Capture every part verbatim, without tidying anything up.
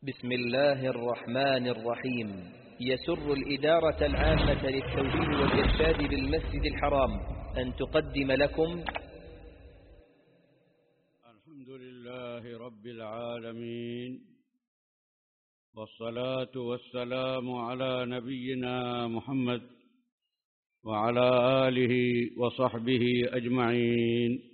بسم الله الرحمن الرحيم. يسر الإدارة العامة للتوجيه والإرشاد بالمسجد الحرام أن تقدم لكم الحمد لله رب العالمين، والصلاة والسلام على نبينا محمد وعلى آله وصحبه أجمعين.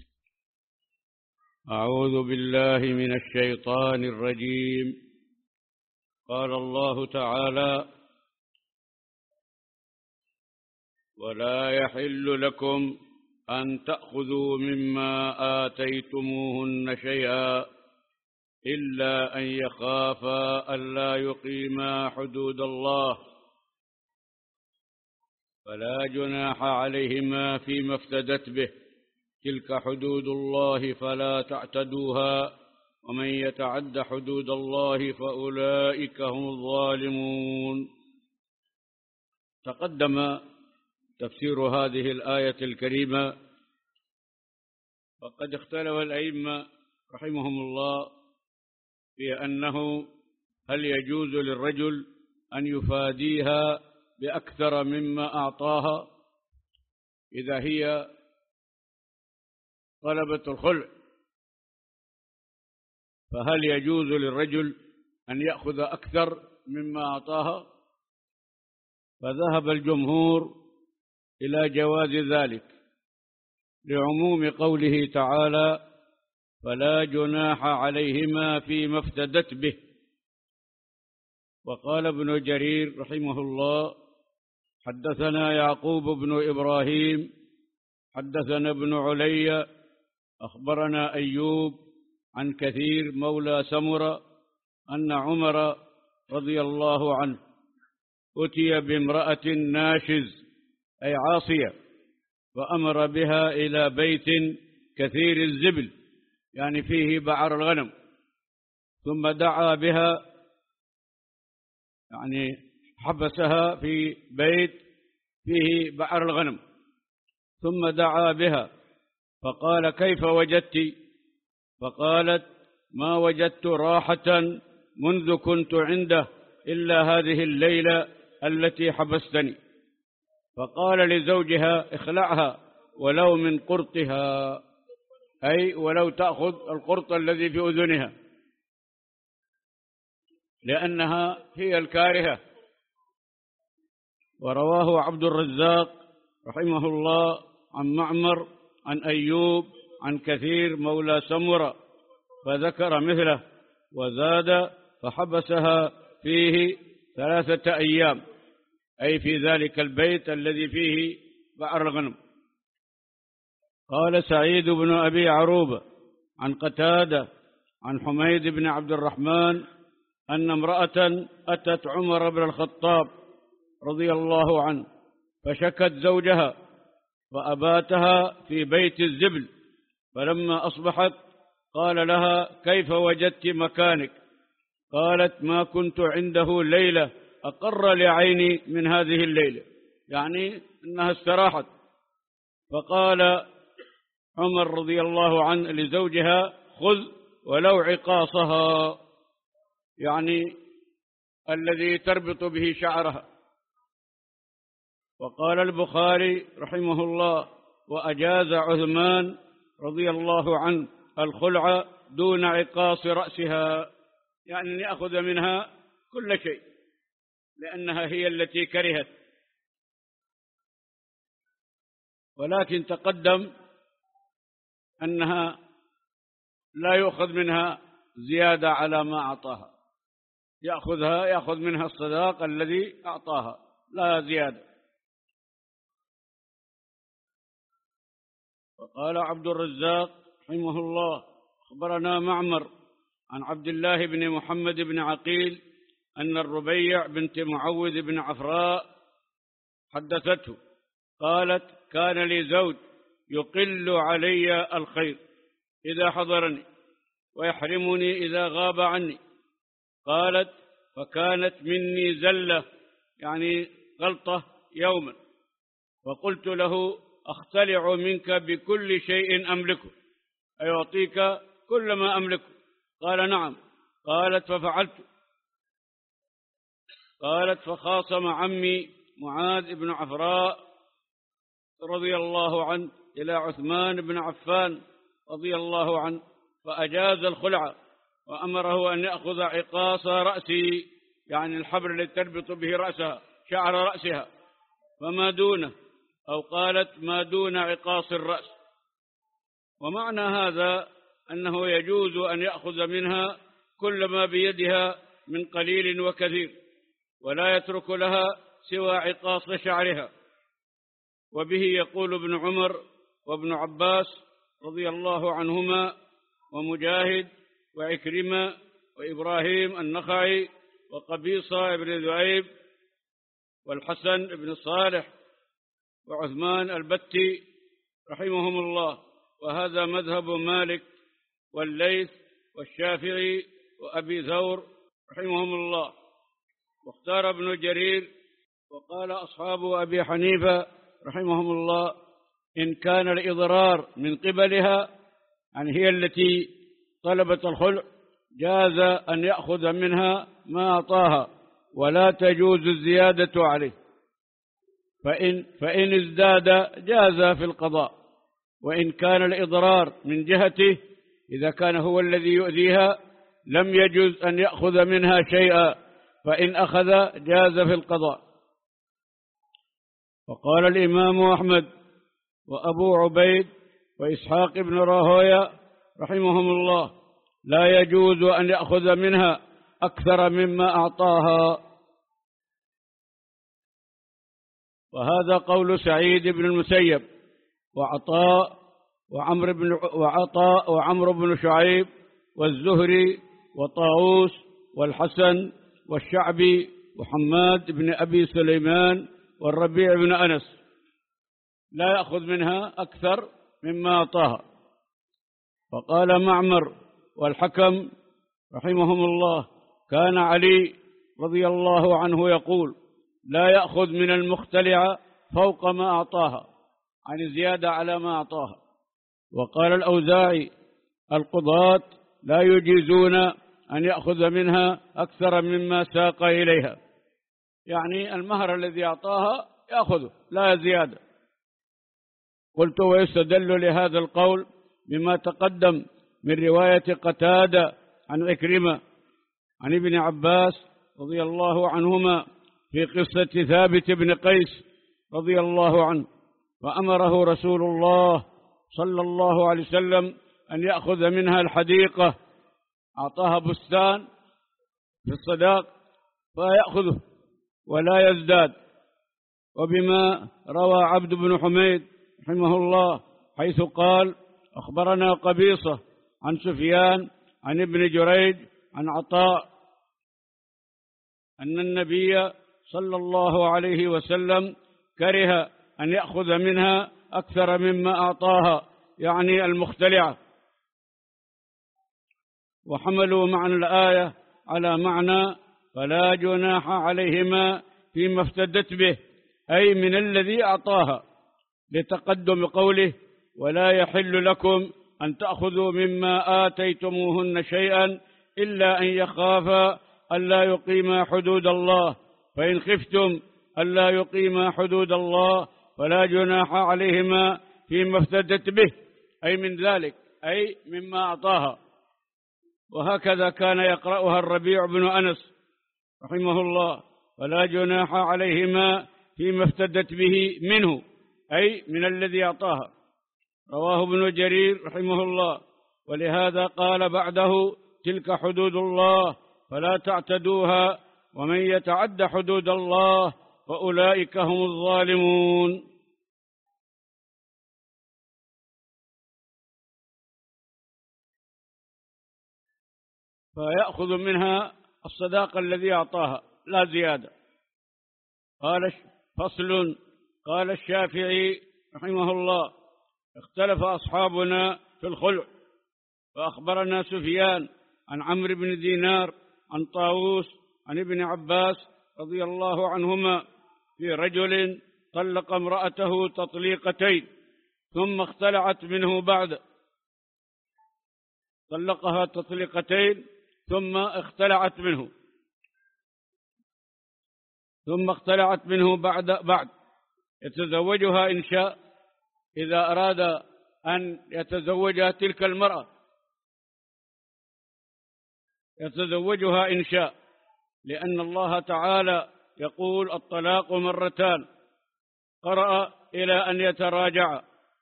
أعوذ بالله من الشيطان الرجيم. قال الله تعالى: ولا يحل لكم أن تأخذوا مما آتيتموهن شيئا إلا أن يخافا ألا يقيما حدود الله فلا جناح عليهما فيما افتدت به، تلك حدود الله فلا تعتدوها، ومن يتعد حدود الله فأولئك هم الظالمون. تقدم تفسير هذه الآية الكريمة، وقد اختلف الأئمة رحمهم الله في أنه هل يجوز للرجل أن يفاديها بأكثر مما أعطاها إذا هي طلبت الخلع، فهل يجوز للرجل أن يأخذ أكثر مما أعطاها؟ فذهب الجمهور إلى جواز ذلك لعموم قوله تعالى: فلا جناح عليهما فيما افتدت به. وقال ابن جرير رحمه الله: حدثنا يعقوب بن إبراهيم حدثنا ابن علي أخبرنا أيوب عن كثير مولى سمرة أن عمر رضي الله عنه أتي بامرأة ناشز أي عاصية، فأمر بها إلى بيت كثير الزبل يعني فيه بعر الغنم، ثم دعا بها يعني حبسها في بيت فيه بعر الغنم، ثم دعا بها فقال: كيف وجدت؟ فقالت: ما وجدت راحة منذ كنت عنده إلا هذه الليلة التي حبستني. فقال لزوجها: اخلعها ولو من قرطها، أي ولو تأخذ القرط الذي في أذنها، لأنها هي الكارهة. ورواه عبد الرزاق رحمه الله عن معمر عن أيوب عن كثير مولى سمرة فذكر مثله، وزاد: فحبسها فيه ثلاثة أيام، أي في ذلك البيت الذي فيه بعر الغنم. قال سعيد بن أبي عروبة عن قتادة عن حميد بن عبد الرحمن أن امرأة أتت عمر بن الخطاب رضي الله عنه فشكت زوجها فأباتها في بيت الزبل، فلما أصبحت قال لها: كيف وجدت مكانك؟ قالت: ما كنت عنده ليلة أقر لعيني من هذه الليلة، يعني أنها استراحت. فقال عمر رضي الله عنه لزوجها: خذ ولو عقاصها، يعني الذي تربط به شعرها. وقال البخاري رحمه الله: وأجاز عثمان رضي الله عنه الخلع دون عقاص رأسها، يعني أن يأخذ منها كل شيء لأنها هي التي كرهت. ولكن تقدم أنها لا يؤخذ منها زيادة على ما أعطاها، يأخذها يأخذ منها الصداق الذي أعطاها لا زيادة. وقال عبد الرزاق رحمه الله: أخبرنا معمر عن عبد الله بن محمد بن عقيل أن الربيع بنت معوذ بن عفراء حدثته قالت: كان لي زوج يقل علي الخير إذا حضرني ويحرمني إذا غاب عني. قالت: فكانت مني زلة يعني غلطة يوما، وقلت له: أختلع منك بكل شيء أملكه، أي أعطيك كل ما أملكه. قال: نعم. قالت ففعلت. قالت فخاصم عمي معاذ بن عفراء رضي الله عنه إلى عثمان بن عفان رضي الله عنه فأجاز الخلع، وأمره أن يأخذ عقاص رأسي، يعني الحبل الذي تربط به رأسها، شعر رأسها، فما دونه، أو قالت ما دون عقاص الرأس. ومعنى هذا أنه يجوز أن يأخذ منها كل ما بيدها من قليل وكثير، ولا يترك لها سوى عقاص شعرها. وبه يقول ابن عمر وابن عباس رضي الله عنهما ومجاهد وعكرمة وإبراهيم النخعي وقبيصة بن ذؤيب والحسن بن صالح وعثمان البتي رحمهم الله. وهذا مذهب مالك والليث والشافعي وأبي ثور رحمهم الله. واختار ابن جرير وقال أصحاب أبي حنيفة رحمهم الله إن كان الإضرار من قبلها، يعني هي التي طلبت الخلع، جاز أن يأخذ منها ما أعطاها، ولا تجوز الزيادة عليه. فإن, فإن ازداد جاز في القضاء. وإن كان الإضرار من جهته، إذا كان هو الذي يؤذيها، لم يجوز أن يأخذ منها شيئا، فإن أخذ جاز في القضاء. وقال الإمام أحمد وأبو عبيد وإسحاق بن راهوية رحمهم الله لا يجوز أن يأخذ منها أكثر مما أعطاها. وهذا قول سعيد بن المسيب وعطاء وعمر بن وعطاء وعمر بن شعيب والزهري وطاووس والحسن والشعبي وحماد بن أبي سليمان والربيع بن أنس، لا يأخذ منها أكثر مما أعطاها. فقال معمر والحكم رحمهم الله كان علي رضي الله عنه يقول لا يأخذ من المختلع فوق ما أعطاها، عن زيادة على ما أعطاها. وقال الأوزاعي القضاة لا يجيزون أن يأخذ منها أكثر مما ساق إليها، يعني المهر الذي أعطاها يأخذه لا زيادة. قلت ويستدل لهذا القول بما تقدم من رواية قتادة عن عكرمة عن ابن عباس رضي الله عنهما في قصة ثابت بن قيس رضي الله عنه، وأمره رسول الله صلى الله عليه وسلم أن يأخذ منها الحديقة، أعطاها بستان في الصداق فيأخذه ولا يزداد. وبما روى عبد بن حميد رحمه الله حيث قال أخبرنا قبيصة عن سفيان عن ابن جريج عن عطاء أن النبي صلى الله عليه وسلم كره أن يأخذ منها أكثر مما أعطاها، يعني المختلعة. وحملوا معنى الآية على معنى فلا جناح عليهما فيما افتدت به، أي من الذي أعطاها، لتقدم قوله ولا يحل لكم أن تأخذوا مما آتيتموهن شيئا إلا أن يخافا ألا يقيما حدود الله، فإن خفتم ألا يقيما حدود الله فلا جناح عليهما فيما افتدت به، أي من ذلك، أي مما أعطاها. وهكذا كان يقرأها الربيع بن أنس رحمه الله فلا جناح عليهما فيما افتدت به منه، أي من الذي أعطاها. رواه ابن جرير رحمه الله. ولهذا قال بعده تلك حدود الله فلا تعتدوها ومن يتعد حدود الله فأولئك هم الظالمون. فيأخذ منها الصداق الذي أعطاها لا زيادة. قال فصل. قال الشافعي رحمه الله اختلف أصحابنا في الخلع، فأخبرنا سفيان عن عمرو بن دينار عن طاووس عن ابن عباس رضي الله عنهما في رجل طلق امرأته تطليقتين ثم اختلعت منه بعد، طلقها تطليقتين ثم اختلعت منه ثم اختلعت منه بعد بعد يتزوجها إن شاء، إذا أراد أن يتزوجها تلك المرأة يتزوجها إن شاء، لأن الله تعالى يقول الطلاق مرتان، قرأ إلى أن يتراجع،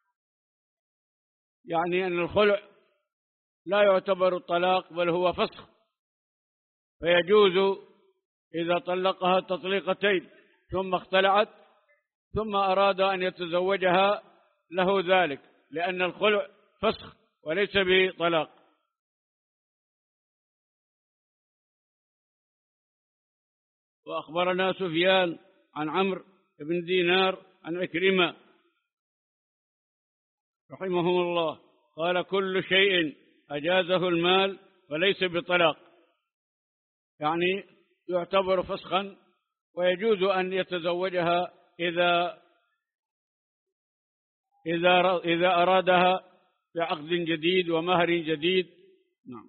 يعني أن الخلع لا يعتبر طلاق بل هو فسخ، فيجوز إذا طلقها تطليقتين ثم اختلعت ثم أراد أن يتزوجها له ذلك، لأن الخلع فسخ وليس بطلاق. وأخبرنا سفيان عن عمرو بن دينار عن عكرمة رحمهم الله قال: كل شيء أجازه المال فليس بطلاق، يعني يعتبر فسخا ويجوز أن يتزوجها إذا إذا إذا أرادها بعقد جديد ومهر جديد. نعم.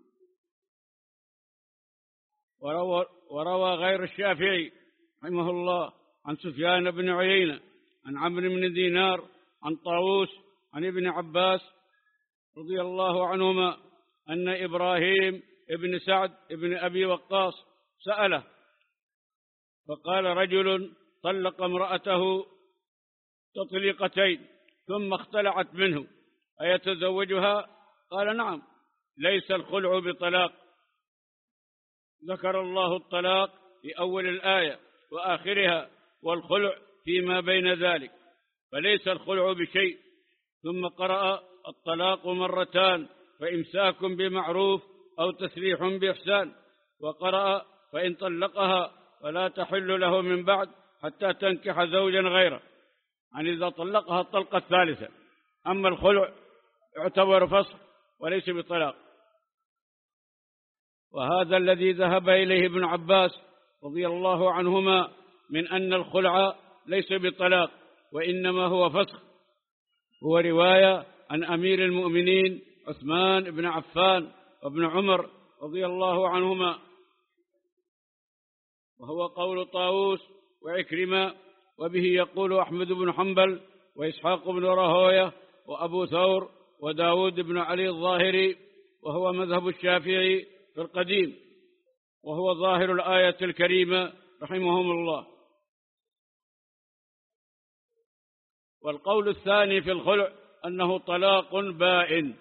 وروى, وروى غير الشافعي رحمه الله عن سفيان بن عيينة عن عمرو بن دينار عن طاووس عن ابن عباس رضي الله عنهما أن إبراهيم ابن سعد ابن أبي وقاص سأله فقال: رجل طلق امرأته تطليقتين ثم اختلعت منه أيتزوجها؟ قال: نعم، ليس الخلع بطلاق. ذكر الله الطلاق في أول الآية وآخرها، والخلع فيما بين ذلك، فليس الخلع بشيء. ثم قرأ: الطلاق مرتان فإمساك بمعروف أو تسريح بإحسان. وقرأ: فإن طلقها فلا تحل له من بعد حتى تنكح زوجا غيره، يعني إذا طلقها الطلقة الثالثة. أما الخلع يعتبر فسخ وليس بطلاق. وهذا الذي ذهب إليه ابن عباس رضي الله عنهما من أن الخلع ليس بطلاق وإنما هو فسخ، هو رواية عن أمير المؤمنين عثمان بن عفان وابن عمر رضي الله عنهما، وهو قول طاووس وعكرمة، وبه يقول أحمد بن حنبل وإسحاق بن راهويه وأبو ثور وداود بن علي الظاهري، وهو مذهب الشافعي في القديم، وهو ظاهر الآية الكريمة رحمهم الله. والقول الثاني في الخلع أنه طلاق بائن،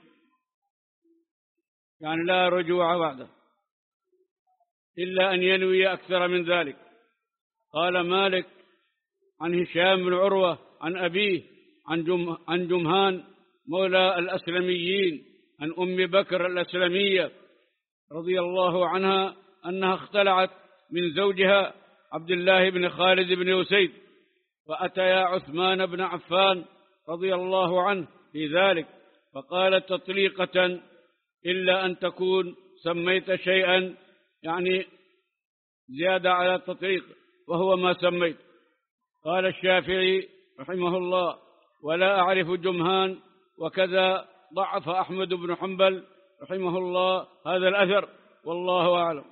يعني لا رجوع بعده إلا أن ينوي أكثر من ذلك. قال مالك عن هشام بن عروة عن أبيه عن, جم عن جمهان مولى الأسلميين عن أم بكر الأسلمية رضي الله عنها أنها اختلعت من زوجها عبد الله بن خالد بن أسيد، فأتيا عثمان بن عفان رضي الله عنه في ذلك فقال: تطليقة إلا أن تكون سميت شيئا، يعني زيادة على التطليق وهو ما سميت. قال الشافعي رحمه الله: ولا أعرف جمهان، وكذا ضعف أحمد بن حنبل رحمه الله هذا الأثر، والله أعلم.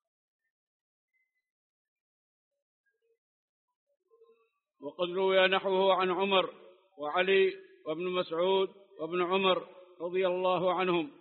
وقد روي نحوه عن عمر وعلي وابن مسعود وابن عمر رضي الله عنهم،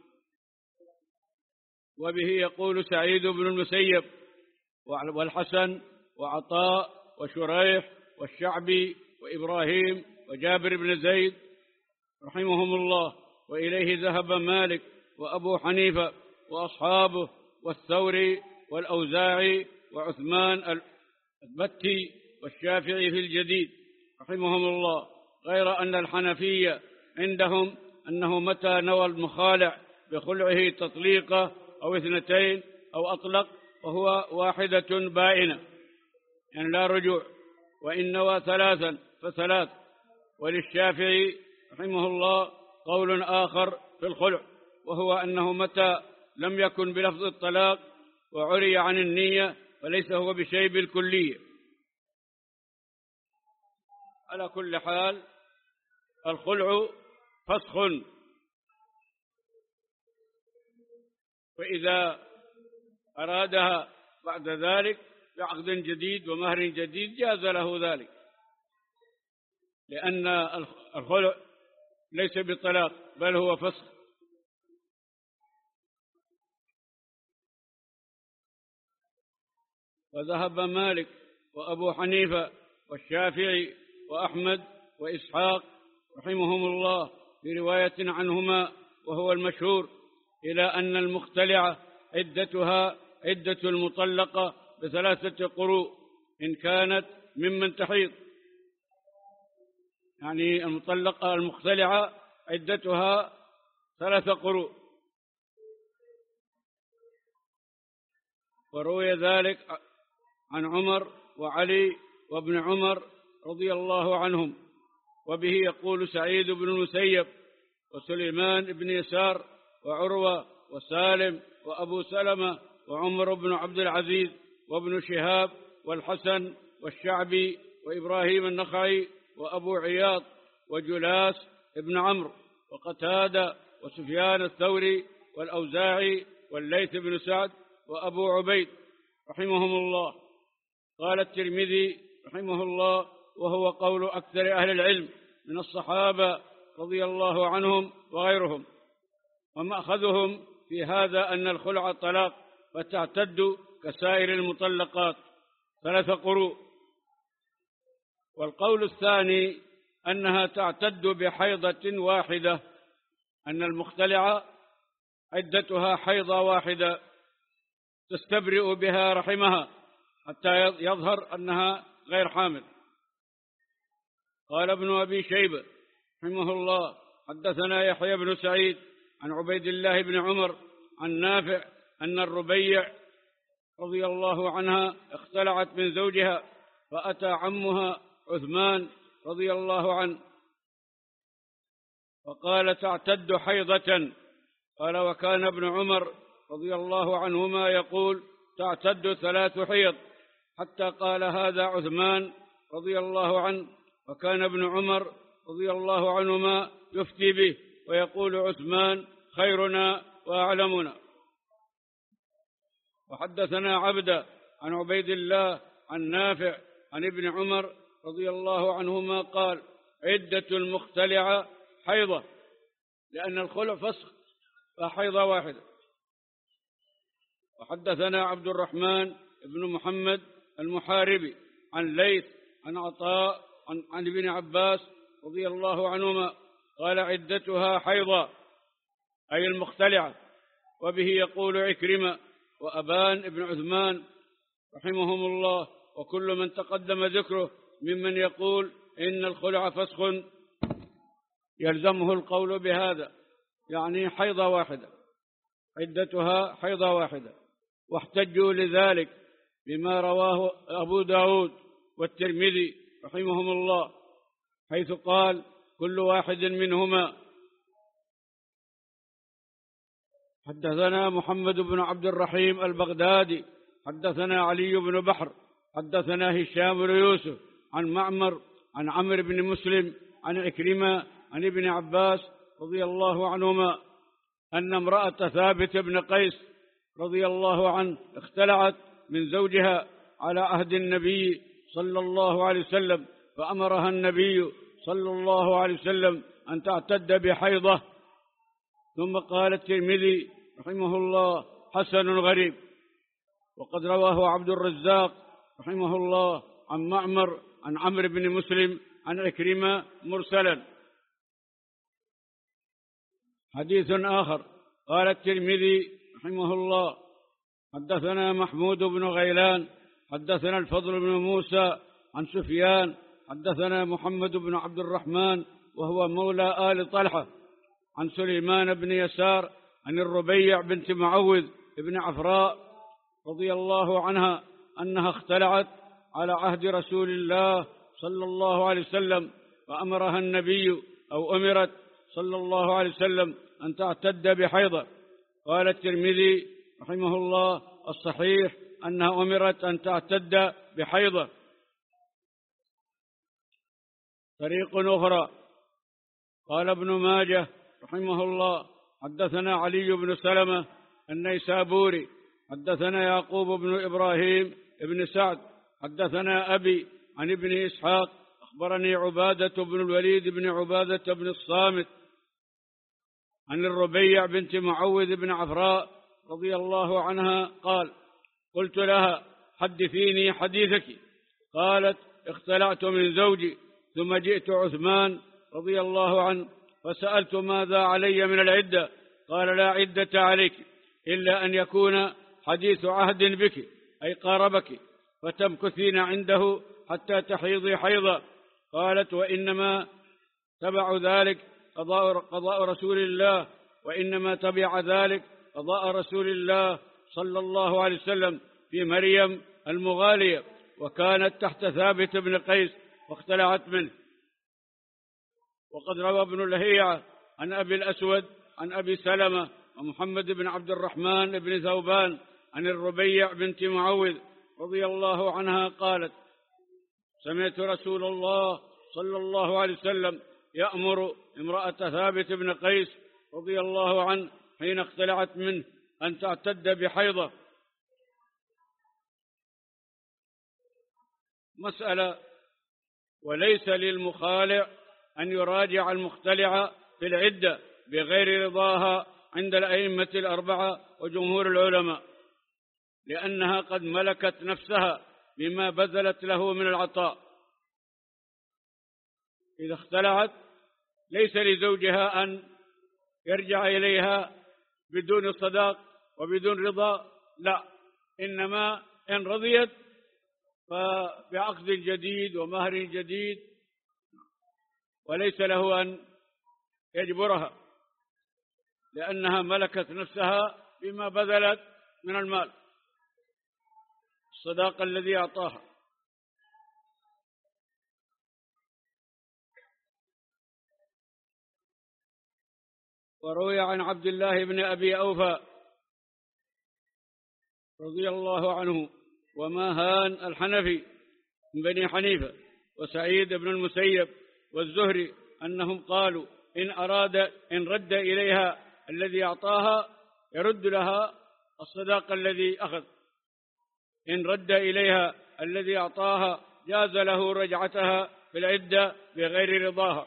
وبه يقول سعيد بن المسيب والحسن وعطاء وشريح والشعبي وإبراهيم وجابر بن زيد رحمهم الله، وإليه ذهب مالك وأبو حنيفة وأصحابه والثوري والأوزاعي وعثمان البتي والشافعي في الجديد رحمهم الله، غير أن الحنفية عندهم أنه متى نوى المخالع بخلعه تطليقة أو اثنتين أو أطلق وهو واحدة بائنة، يعني لا رجوع، وإن نوى ثلاثا فثلاث. وللشافعي رحمه الله قول آخر في الخلع، وهو أنه متى لم يكن بلفظ الطلاق وعري عن النية فليس هو بشيء بالكلية. على كل حال الخلع فسخ، فإذا أرادها بعد ذلك بعقد جديد ومهر جديد جاز له ذلك، لأن الخلع ليس بطلاق بل هو فسخ. وذهب مالك وأبو حنيفة والشافعي وأحمد وإسحاق رحمهم الله برواية عنهما وهو المشهور إلى أن المختلعة عدتها عدة المطلقة بثلاثة قروء إن كانت ممن تحيض، يعني المطلقة المختلعة عدتها ثلاثة قروء. وروي ذلك عن عمر وعلي وابن عمر رضي الله عنهم، وبه يقول سعيد بن المسيب وسليمان بن يسار وعروة وسالم وأبو سلمة وعمر بن عبد العزيز وابن شهاب والحسن والشعبي وإبراهيم النخعي وأبو عياض وجلاس ابن عمرو وقتادة وسفيان الثوري والأوزاعي والليث بن سعد وأبو عبيد رحمهم الله. قال الترمذي رحمه الله وهو قول أكثر أهل العلم من الصحابة رضي الله عنهم وغيرهم، ومأخذهم في هذا أن الخلع طلاق فتعتد كسائر المطلقات ثلاث قروء. والقول الثاني أنها تعتد بحيضة واحدة، أن المختلعة عدتها حيضة واحدة تستبرئ بها رحمها حتى يظهر أنها غير حامل. قال ابن أبي شيبة رحمه الله حدثنا يحيى بن سعيد عن عبيد الله بن عمر عن نافع أن الربيع رضي الله عنها اختلعت من زوجها فأتى عمها عثمان رضي الله عنه فقال تعتد حيضة. قال وكان ابن عمر رضي الله عنهما يقول تعتد ثلاث حيض، حتى قال هذا عثمان رضي الله عنه، وكان ابن عمر رضي الله عنهما يفتي به ويقول عثمان خيرنا وأعلمنا. وحدثنا عبدة عن عبيد الله عن نافع عن ابن عمر رضي الله عنهما قال عدة المختلعة حيضة، لأن الخلع فسخ فحيضة واحدة. وحدثنا عبد الرحمن بن محمد المحاربي عن ليث عن عطاء عن, عن ابن عباس رضي الله عنهما قال عدتها حيضة أي المختلعة. وبه يقول عكرمة وأبان بن عثمان رحمهم الله وكل من تقدم ذكره ممن يقول إن الخلع فسخ يلزمه القول بهذا، يعني حيضة واحدة، عدتها حيضة واحدة. واحتجوا لذلك بما رواه أبو داود والترمذي رحمهم الله حيث قال كل واحد منهما. حدثنا محمد بن عبد الرحيم البغدادي حدثنا علي بن بحر حدثنا هشام بن يوسف عن معمر عن عمرو بن مسلم عن عكرمة عن ابن عباس رضي الله عنهما أن امرأة ثابت بن قيس رضي الله عنه اختلعت من زوجها على عهد النبي صلى الله عليه وسلم، فأمرها النبي صلى الله عليه وسلم أن تعتد بحيضة. ثم قال الترمذي رحمه الله حسن غريب. وقد رواه عبد الرزاق رحمه الله عن معمر عن عمرو بن مسلم عن عكرمة مرسلا. حديث آخر قال الترمذي رحمه الله حدثنا محمود بن غيلان حدثنا الفضل بن موسى عن سفيان حدثنا محمد بن عبد الرحمن وهو مولى آل طلحة عن سليمان بن يسار عن الربيع بنت معوذ بن عفراء رضي الله عنها أنها اختلعت على عهد رسول الله صلى الله عليه وسلم، فأمرها النبي أو أمرت صلى الله عليه وسلم أن تعتد بحيضة. قال الترمذي رحمه الله الصحيح أنها أمرت أن تعتد بحيضة. طريق أخرى قال ابن ماجه رحمه الله حدثنا علي بن سلمة النيسابوري حدثنا يعقوب بن إبراهيم بن سعد حدثنا أبي عن ابن إسحاق أخبرني عبادة بن الوليد بن عبادة بن الصامت عن الربيع بنت معوذ بن عفراء رضي الله عنها قال: قلت لها: حدثيني حديثك. قالت: اختلعت من زوجي ثم جئت عثمان رضي الله عنه فسألت ماذا علي من العدة؟ قال: لا عدة عليك إلا أن يكون حديث عهد بك، أي قاربك، فتمكثين عنده حتى تحيضي حيضا. قالت: وإنما تبع ذلك قضاء, قضاء رسول الله وإنما تبع ذلك قضاء رسول الله صلى الله عليه وسلم في مريم المغالية، وكانت تحت ثابت بن قيس واختلعت منه. وقد روى ابن لهيعة عن أبي الأسود عن أبي سلمة ومحمد بن عبد الرحمن بن ثوبان عن الربيع بنت معوذ رضي الله عنها قالت: سمعت رسول الله صلى الله عليه وسلم يأمر امرأة ثابت بن قيس رضي الله عنه حين اختلعت منه أن تعتد بحيضة. مسألة: وليس للمخالع أن يراجع المختلع في العدة بغير رضاها عند الأئمة الأربعة وجمهور العلماء، لأنها قد ملكت نفسها بما بذلت له من العطاء. إذا اختلعت ليس لزوجها أن يرجع إليها بدون صداق وبدون رضا، لا، إنما إن رضيت فبعقد جديد ومهر جديد، وليس له أن يجبرها لأنها ملكت نفسها بما بذلت من المال، الصداق الذي أعطاها. وروي عن عبد الله بن أبي أوفى رضي الله عنه وماهان الحنفي من بني حنيفة وسعيد بن المسيب والزهري أنهم قالوا: إن أراد إن رد إليها الذي أعطاها يرد لها الصداق الذي أخذ، إن رد إليها الذي أعطاها جاز له رجعتها في العدة بغير رضاها،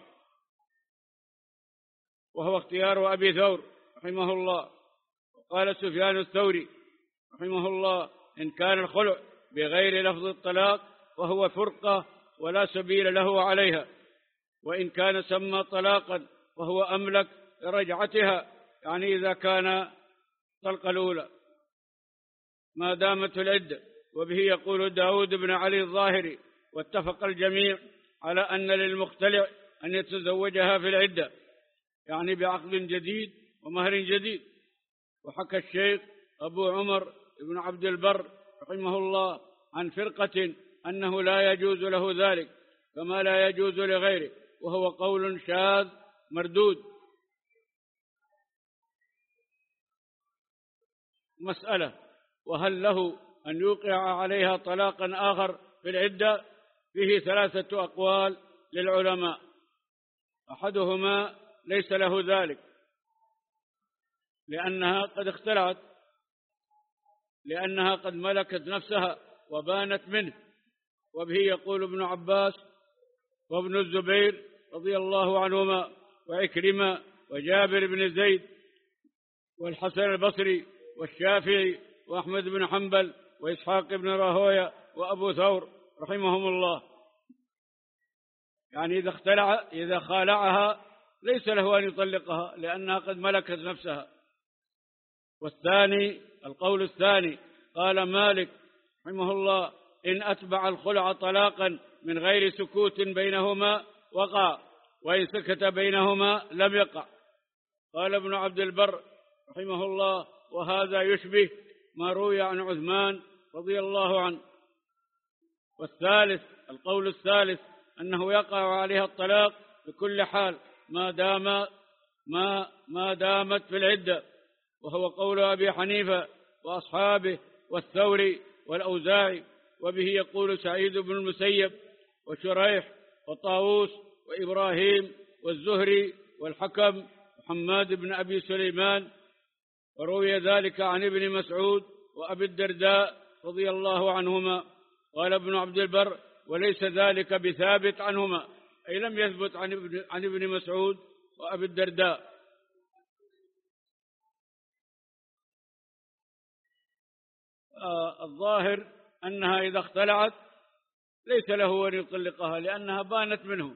وهو اختيار أبي ثور رحمه الله. وقال سفيان الثوري رحمه الله: إن كان الخلع بغير لفظ الطلاق وهو فرقة ولا سبيل له عليها، وإن كان سمى طلاقا وهو أملك لرجعتها، يعني إذا كان طلق الأولى ما دامت العدة. وبه يقول داود بن علي الظاهري: واتفق الجميع على أن للمختلع أن يتزوجها في العدة، يعني بعقد جديد ومهر جديد. وحكى الشيخ أبو عمر بن عبد البر رحمه الله عن فرقة أنه لا يجوز له ذلك كما لا يجوز لغيره، وهو قول شاذ مردود. مسألة: وهل له أن يوقع عليها طلاقا آخر في العدة؟ فيه ثلاثة أقوال للعلماء. أحدهما: ليس له ذلك لأنها قد اختلعت، لأنها قد ملكت نفسها وبانت منه. وبه يقول ابن عباس وابن الزبير رضي الله عنهما وعكرمة وجابر بن زيد والحسن البصري والشافعي وأحمد بن حنبل وإسحاق بن راهوية وأبو ثور رحمهم الله. يعني إذا اختلع إذا خالعها ليس له أن يطلقها لأنها قد ملكت نفسها. والثاني القول الثاني قال مالك رحمه الله: إن أتبع الخلع طلاقا من غير سكوت بينهما وقع، وإن سكت بينهما لم يقع. قال ابن عبد البر رحمه الله: وهذا يشبه ما روي عن عثمان رضي الله عنه. والثالث القول الثالث أنه يقع عليها الطلاق بكل حال ما دام ما ما دامت في العدة، وهو قول أبي حنيفة وأصحابه والثوري والأوزاعي. وبه يقول سعيد بن المسيب وشريح وطاووس وإبراهيم والزهري والحكم وحماد بن أبي سليمان. وروي ذلك عن ابن مسعود وأبي الدرداء رضي الله عنهما. قال ابن عبد البر: وليس ذلك بثابت عنهما، أي لم يثبت عن ابن, عن ابن مسعود وأبي الدرداء. آه الظاهر أنها إذا اختلعت ليس له أن يطلقها لأنها بانت منه.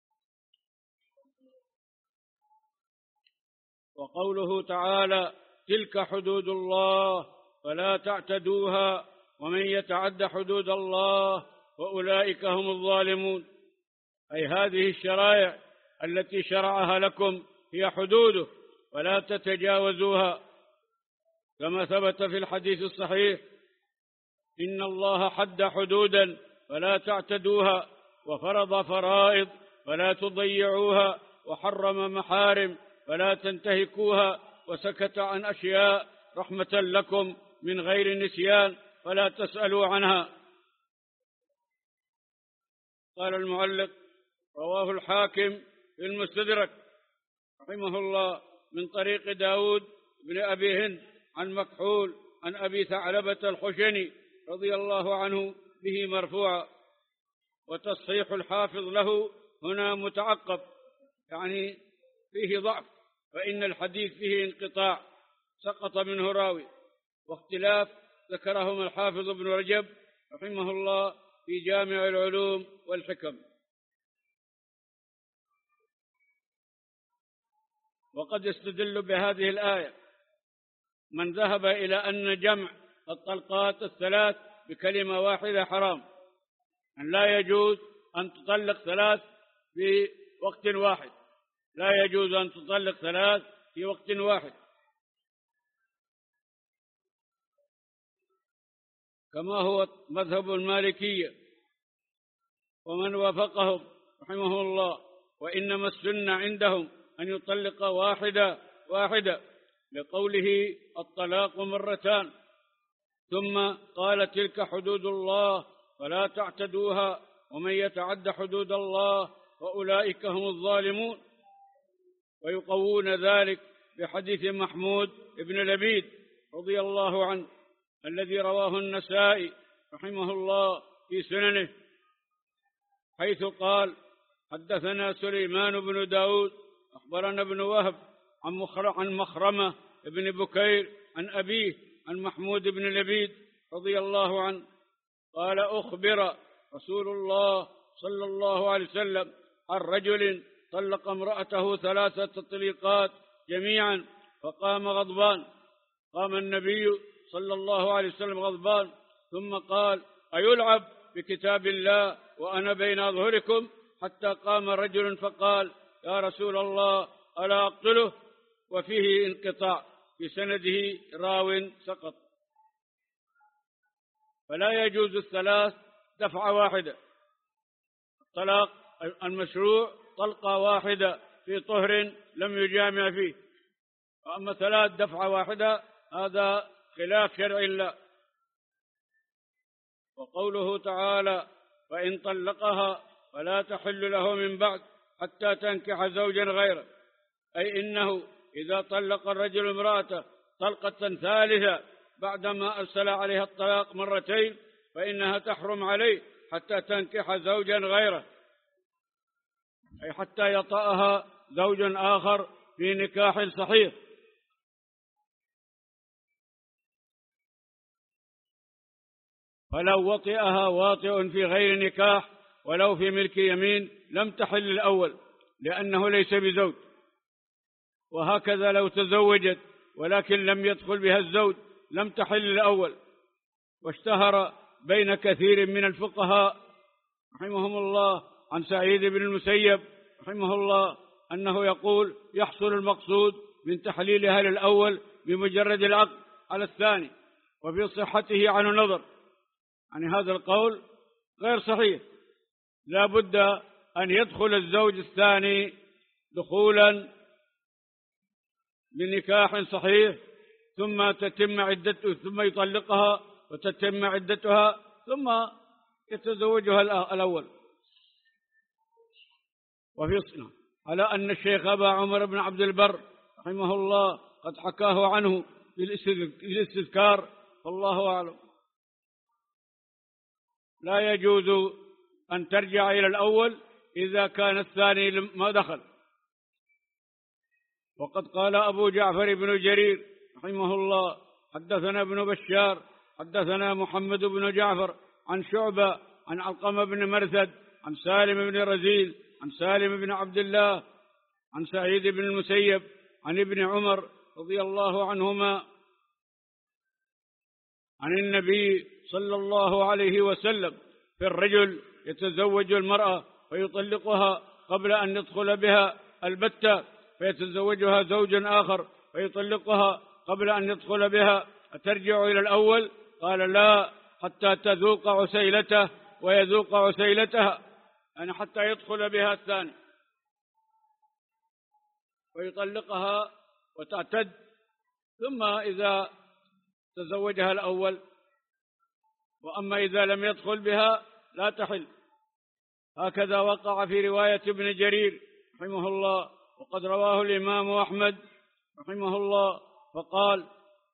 وقوله تعالى: تلك حدود الله فلا تعتدوها ومن يتعد حدود الله وأولئك هم الظالمون، أي هذه الشرائع التي شرعها لكم هي حدوده فلا تتجاوزوها، كما ثبت في الحديث الصحيح: إن الله حد حدودا فلا تعتدوها، وفرض فرائض فلا تضيعوها، وحرم محارم فلا تنتهكوها، وسكت عن أشياء رحمة لكم من غير نسيان فلا تسألوا عنها. قال المعلق: رواه الحاكم في المستدرك رحمه الله من طريق داود بن أبي هند عن مكحول عن أبي ثعلبة الخشني رضي الله عنه به مرفوعا. وتصحيح الحافظ له هنا متعقب، يعني فيه ضعف، فإن الحديث فيه انقطاع سقط منه راوي، واختلاف ذكرهم الحافظ ابن رجب رحمه الله في جامع العلوم والحكم. وقد يستدل بهذه الآية من ذهب إلى أن جمع الطلقات الثلاث بكلمة واحدة حرام، أن لا يجوز أن تطلق ثلاث في وقت واحد، لا يجوز أن تطلق ثلاث في وقت واحد، كما هو مذهب المالكية ومن وافقهم رحمه الله. وإنما السنة عندهم أن يطلق واحدة واحدة لقوله: الطلاق مرتان، ثم قال: تلك حدود الله فلا تعتدوها ومن يتعد حدود الله وأولئك هم الظالمون. ويقوون ذلك بحديث محمود بن لبيد رضي الله عنه الذي رواه النسائي رحمه الله في سننه، حيث قال: حدثنا سليمان بن داود أخبرنا ابن وهب عن مخرمة بن بكير عن أبيه عن محمود بن لبيد رضي الله عنه قال: أخبر رسول الله صلى الله عليه وسلم عن رجل طلق امرأته ثلاثة تطليقات جميعا فقام غضبان. قام النبي صلى الله عليه وسلم غضبان ثم قال: أيلعب بكتاب الله وأنا بين أظهركم؟ حتى قام رجل فقال: يا رسول الله ألا أقتله؟ وفيه انقطاع في سنده راو سقط. فلا يجوز الثلاث دفعة واحدة. الطلاق المشروع طلقة واحدة في طهر لم يجامع فيه، وأما ثلاث دفعة واحدة هذا خلاف شرع الله. وقوله تعالى: فإن طلقها فلا تحل له من بعد حتى تنكح زوجا غيره، أي إنه إذا طلق الرجل امرأته طلقة ثالثة بعدما أرسل عليها الطلاق مرتين فإنها تحرم عليه حتى تنكح زوجا غيره، أي حتى يطأها زوج آخر في نكاح صحيح. فلو وطئها واطئ في غير نكاح ولو في ملك يمين لم تحل الأول لأنه ليس بزوج. وهكذا لو تزوجت ولكن لم يدخل بها الزوج لم تحل الأول. واشتهر بين كثير من الفقهاء رحمهم الله عن سعيد بن المسيب رحمه الله أنه يقول: يحصل المقصود من تحليلها للأول بمجرد العقد على الثاني، وفي صحته عن نظر. يعني هذا القول غير صحيح، لا بد أن يدخل الزوج الثاني دخولا بنكاح صحيح ثم تتم عدته، ثم يطلقها وتتم عدتها ثم يتزوجها الأول. وفي صنع على أن الشيخ أبا عمر بن عبد البر رحمه الله قد حكاه عنه في الاستذكار فالله أعلم. لا يجوز أن ترجع إلى الأول إذا كان الثاني ما دخل. وقد قال أبو جعفر بن جرير رحمه الله: حدثنا ابن بشار حدثنا محمد بن جعفر عن شعبة عن علقمة بن مرثد عن سالم بن رزيل عن سالم بن عبد الله عن سعيد بن المسيب عن ابن عمر رضي الله عنهما عن النبي صلى الله عليه وسلم في الرجل يتزوج المرأة فيطلقها قبل أن يدخل بها البتة، فيتزوجها زوج آخر فيطلقها قبل أن يدخل بها، أترجع إلى الأول؟ قال: لا، حتى تذوق عسيلته ويذوق عسيلتها، يعني حتى يدخل بها الثاني ويطلقها وتعتد، ثم إذا تزوجها الأول. وأما إذا لم يدخل بها لا تحل. هكذا وقع في رواية ابن جرير رحمه الله، وقد رواه الإمام أحمد رحمه الله فقال: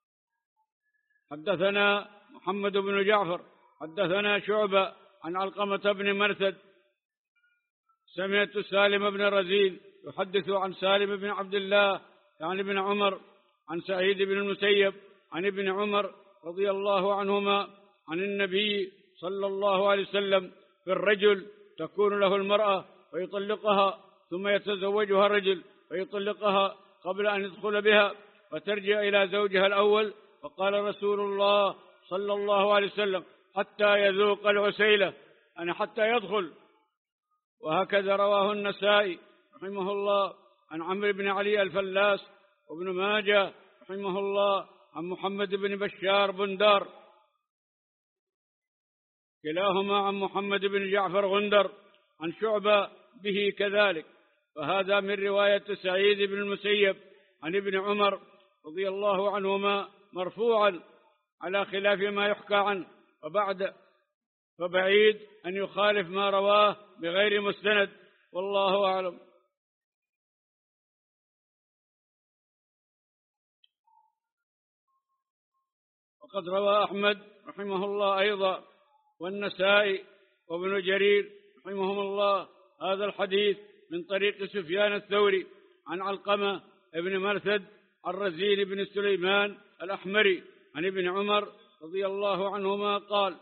حدثنا محمد بن جعفر حدثنا شعبة عن علقمة بن مرثد سمعت سالم بن رزيل يحدث عن سالم بن عبد الله يعني ابن عمر عن سعيد بن المسيب عن ابن عمر رضي الله عنهما عن النبي صلى الله عليه وسلم في الرجل تكون له المرأة ويطلقها ثم يتزوجها الرجل ويطلقها قبل أن يدخل بها فترجع إلى زوجها الأول. فقال رسول الله صلى الله عليه وسلم: حتى يذوق العسيلة، أنا حتى يدخل. وهكذا رواه النسائي رحمه الله عن عمرو بن علي الفلاس وابن ماجه رحمه الله عن محمد بن بشار بندار، كلاهما عن محمد بن جعفر غندر عن شعبة به كذلك. فهذا من رواية سعيد بن المسيب عن ابن عمر رضي الله عنهما مرفوعا على خلاف ما يحكى عنه، وبعد فبعيد أن يخالف ما رواه بغير مستند، والله أعلم. وقد روى أحمد رحمه الله أيضا والنسائي وابن جرير رحمهم الله هذا الحديث من طريق سفيان الثوري عن علقمة ابن مرثد عن رزين بن سليمان الأحمري عن ابن عمر رضي الله عنهما قال: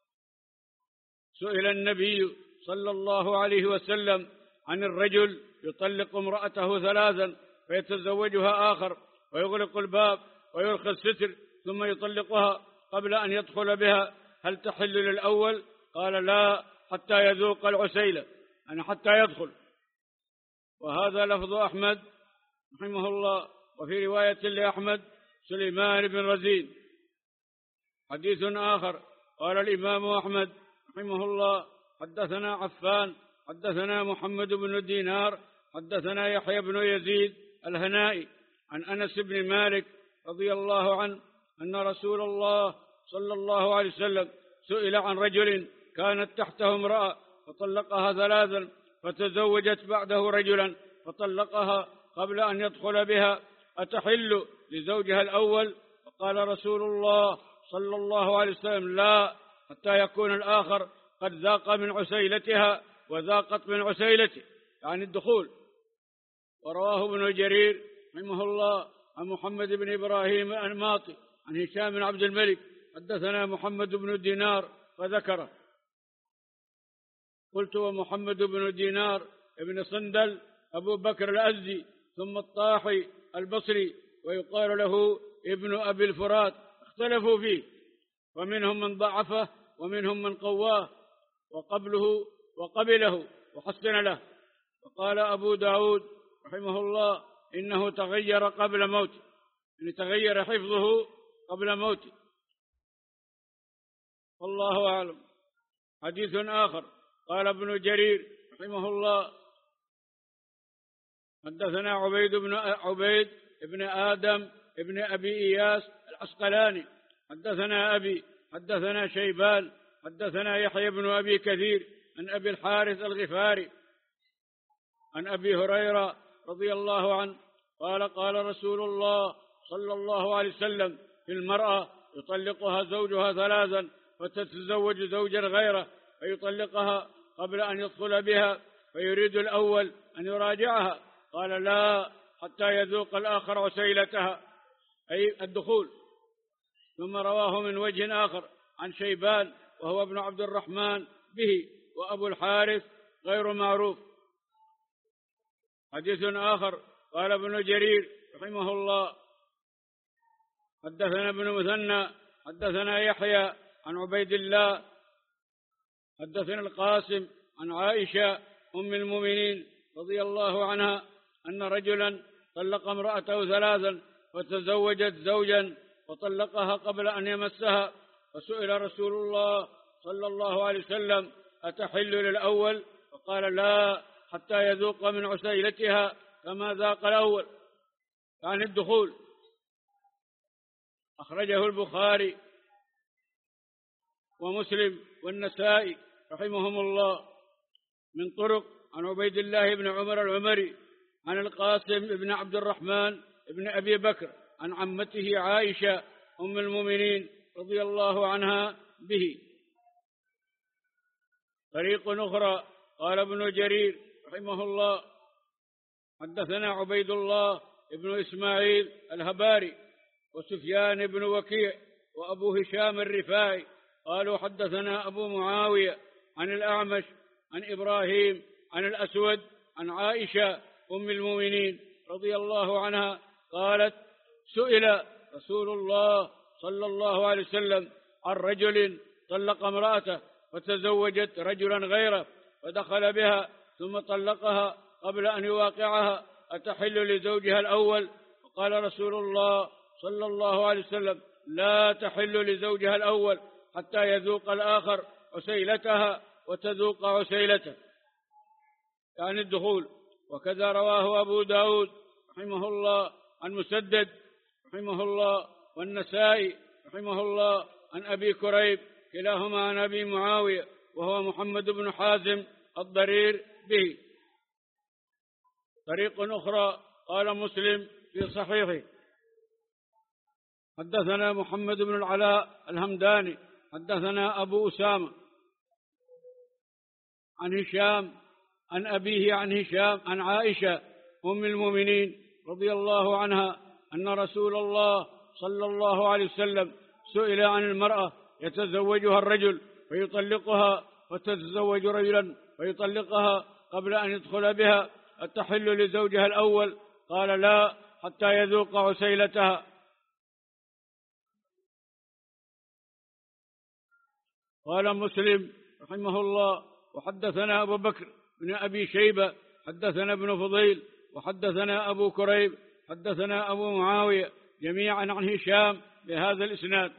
سئل النبي صلى الله عليه وسلم عن الرجل يطلق امرأته ثلاثا فيتزوجها آخر ويغلق الباب ويرخي الستر ثم يطلقها قبل أن يدخل بها، هل تحل للأول؟ قال: لا، حتى يذوق العسيلة، أنا حتى يدخل. وهذا لفظ أحمد رحمه الله. وفي رواية لأحمد سليمان بن رزين. حديث آخر قال الإمام أحمد رحمه الله: حدثنا عفان حدثنا محمد بن دينار حدثنا يحيى بن يزيد الهنائي عن أنس بن مالك رضي الله عنه أن رسول الله صلى الله عليه وسلم سئل عن رجل كانت تحته امرأة فطلقها ثلاثا فتزوجت بعده رجلا فطلقها قبل أن يدخل بها، أتحل لزوجها الأول؟ فقال رسول الله صلى الله عليه وسلم: لا، حتى يكون الآخر قد ذاق من عسيلتها وذاقت من عسيلته، يعني الدخول. ورواه ابن جرير رحمه الله عن محمد بن إبراهيم الماطي عن هشام بن عبد الملك حدثنا محمد بن دينار فذكره. قلت: ومحمد بن دينار ابن صندل أبو بكر الأزدي ثم الطاحي البصري ويقال له ابن أبي الفرات، اختلفوا فيه، ومنهم من ضعفه ومنهم من قواه وقبله وقبله وحسن له. وقال أبو داود رحمه الله: إنه تغير قبل موته، إن تغير حفظه قبل موته، والله أعلم. حديث آخر قال ابن جرير رحمه الله: حدثنا عبيد بن عبيد ابن آدم ابن أبي إياس العسقلاني حدثنا أبي حدثنا شيبان حدثنا يحيى بن أبي كثير عن أبي الحارث الغفاري عن أبي هريرة رضي الله عنه قال: قال رسول الله صلى الله عليه وسلم في المرأة يطلقها زوجها ثلاثا فتتزوج زوجا غيره فيطلقها قبل أن يدخل بها، فيريد الأول أن يراجعها، قال لا حتى يذوق الآخر عسيلتها، أي الدخول. ثم رواه من وجه آخر عن شيبان وهو ابن عبد الرحمن به، وأبو الحارث غير معروف. حديث آخر قال ابن جرير رحمه الله حدثنا ابن مثنى حدثنا يحيى عن عبيد الله حدثنا القاسم عن عائشة أم المؤمنين رضي الله عنها أن رجلا طلق امرأته ثلاثا فتزوجت زوجا وطلقها قبل أن يمسها، فسئل رسول الله صلى الله عليه وسلم أتحل للأول؟ فقال لا حتى يذوق من عسيلتها كما ذاق الأول، يعني الدخول. أخرجه البخاري ومسلم والنسائي رحمهم الله من طرق عن عبيد الله بن عمر العمري عن القاسم بن عبد الرحمن بن أبي بكر عن عمته عائشة أم المؤمنين رضي الله عنها به. طريق أخرى قال ابن جرير رحمه الله حدثنا عبيد الله بن إسماعيل الهباري وسفيان بن وكيع وأبو هشام الرفاعي قالوا حدثنا أبو معاوية عن الأعمش عن إبراهيم عن الأسود عن عائشة أم المؤمنين رضي الله عنها قالت سئل رسول الله صلى الله عليه وسلم عن رجل طلق امرأته فتزوجت رجلا غيره فدخل بها ثم طلقها قبل أن يواقعها أتحل لزوجها الأول؟ فقال رسول الله صلى الله عليه وسلم لا تحل لزوجها الأول حتى يذوق الآخر عسيلتها وتذوق عسيلته، يعني الدخول. وكذا رواه أبو داود رحمه الله عن مسدد رحمه الله والنسائي رحمه الله عن أبي كريب كلاهما عن أبي معاوية وهو محمد بن حازم الضرير به. طريق أخرى قال مسلم في صحيحه حدثنا محمد بن العلاء الهمداني حدثنا أبو أسامة عن هشام عن أبيه عن هشام عن عائشة أم المؤمنين رضي الله عنها أن رسول الله صلى الله عليه وسلم سئل عن المرأة يتزوجها الرجل فيطلقها وتتزوج رجلا فيطلقها قبل أن يدخل بها أتحل لزوجها الأول؟ قال لا حتى يذوق عسيلتها. قال مسلم رحمه الله وحدثنا أبو بكر بن أبي شيبة حدثنا ابن فضيل وحدثنا أبو كريب حدثنا أبو معاوية جميعا عن هشام بهذا الإسناد.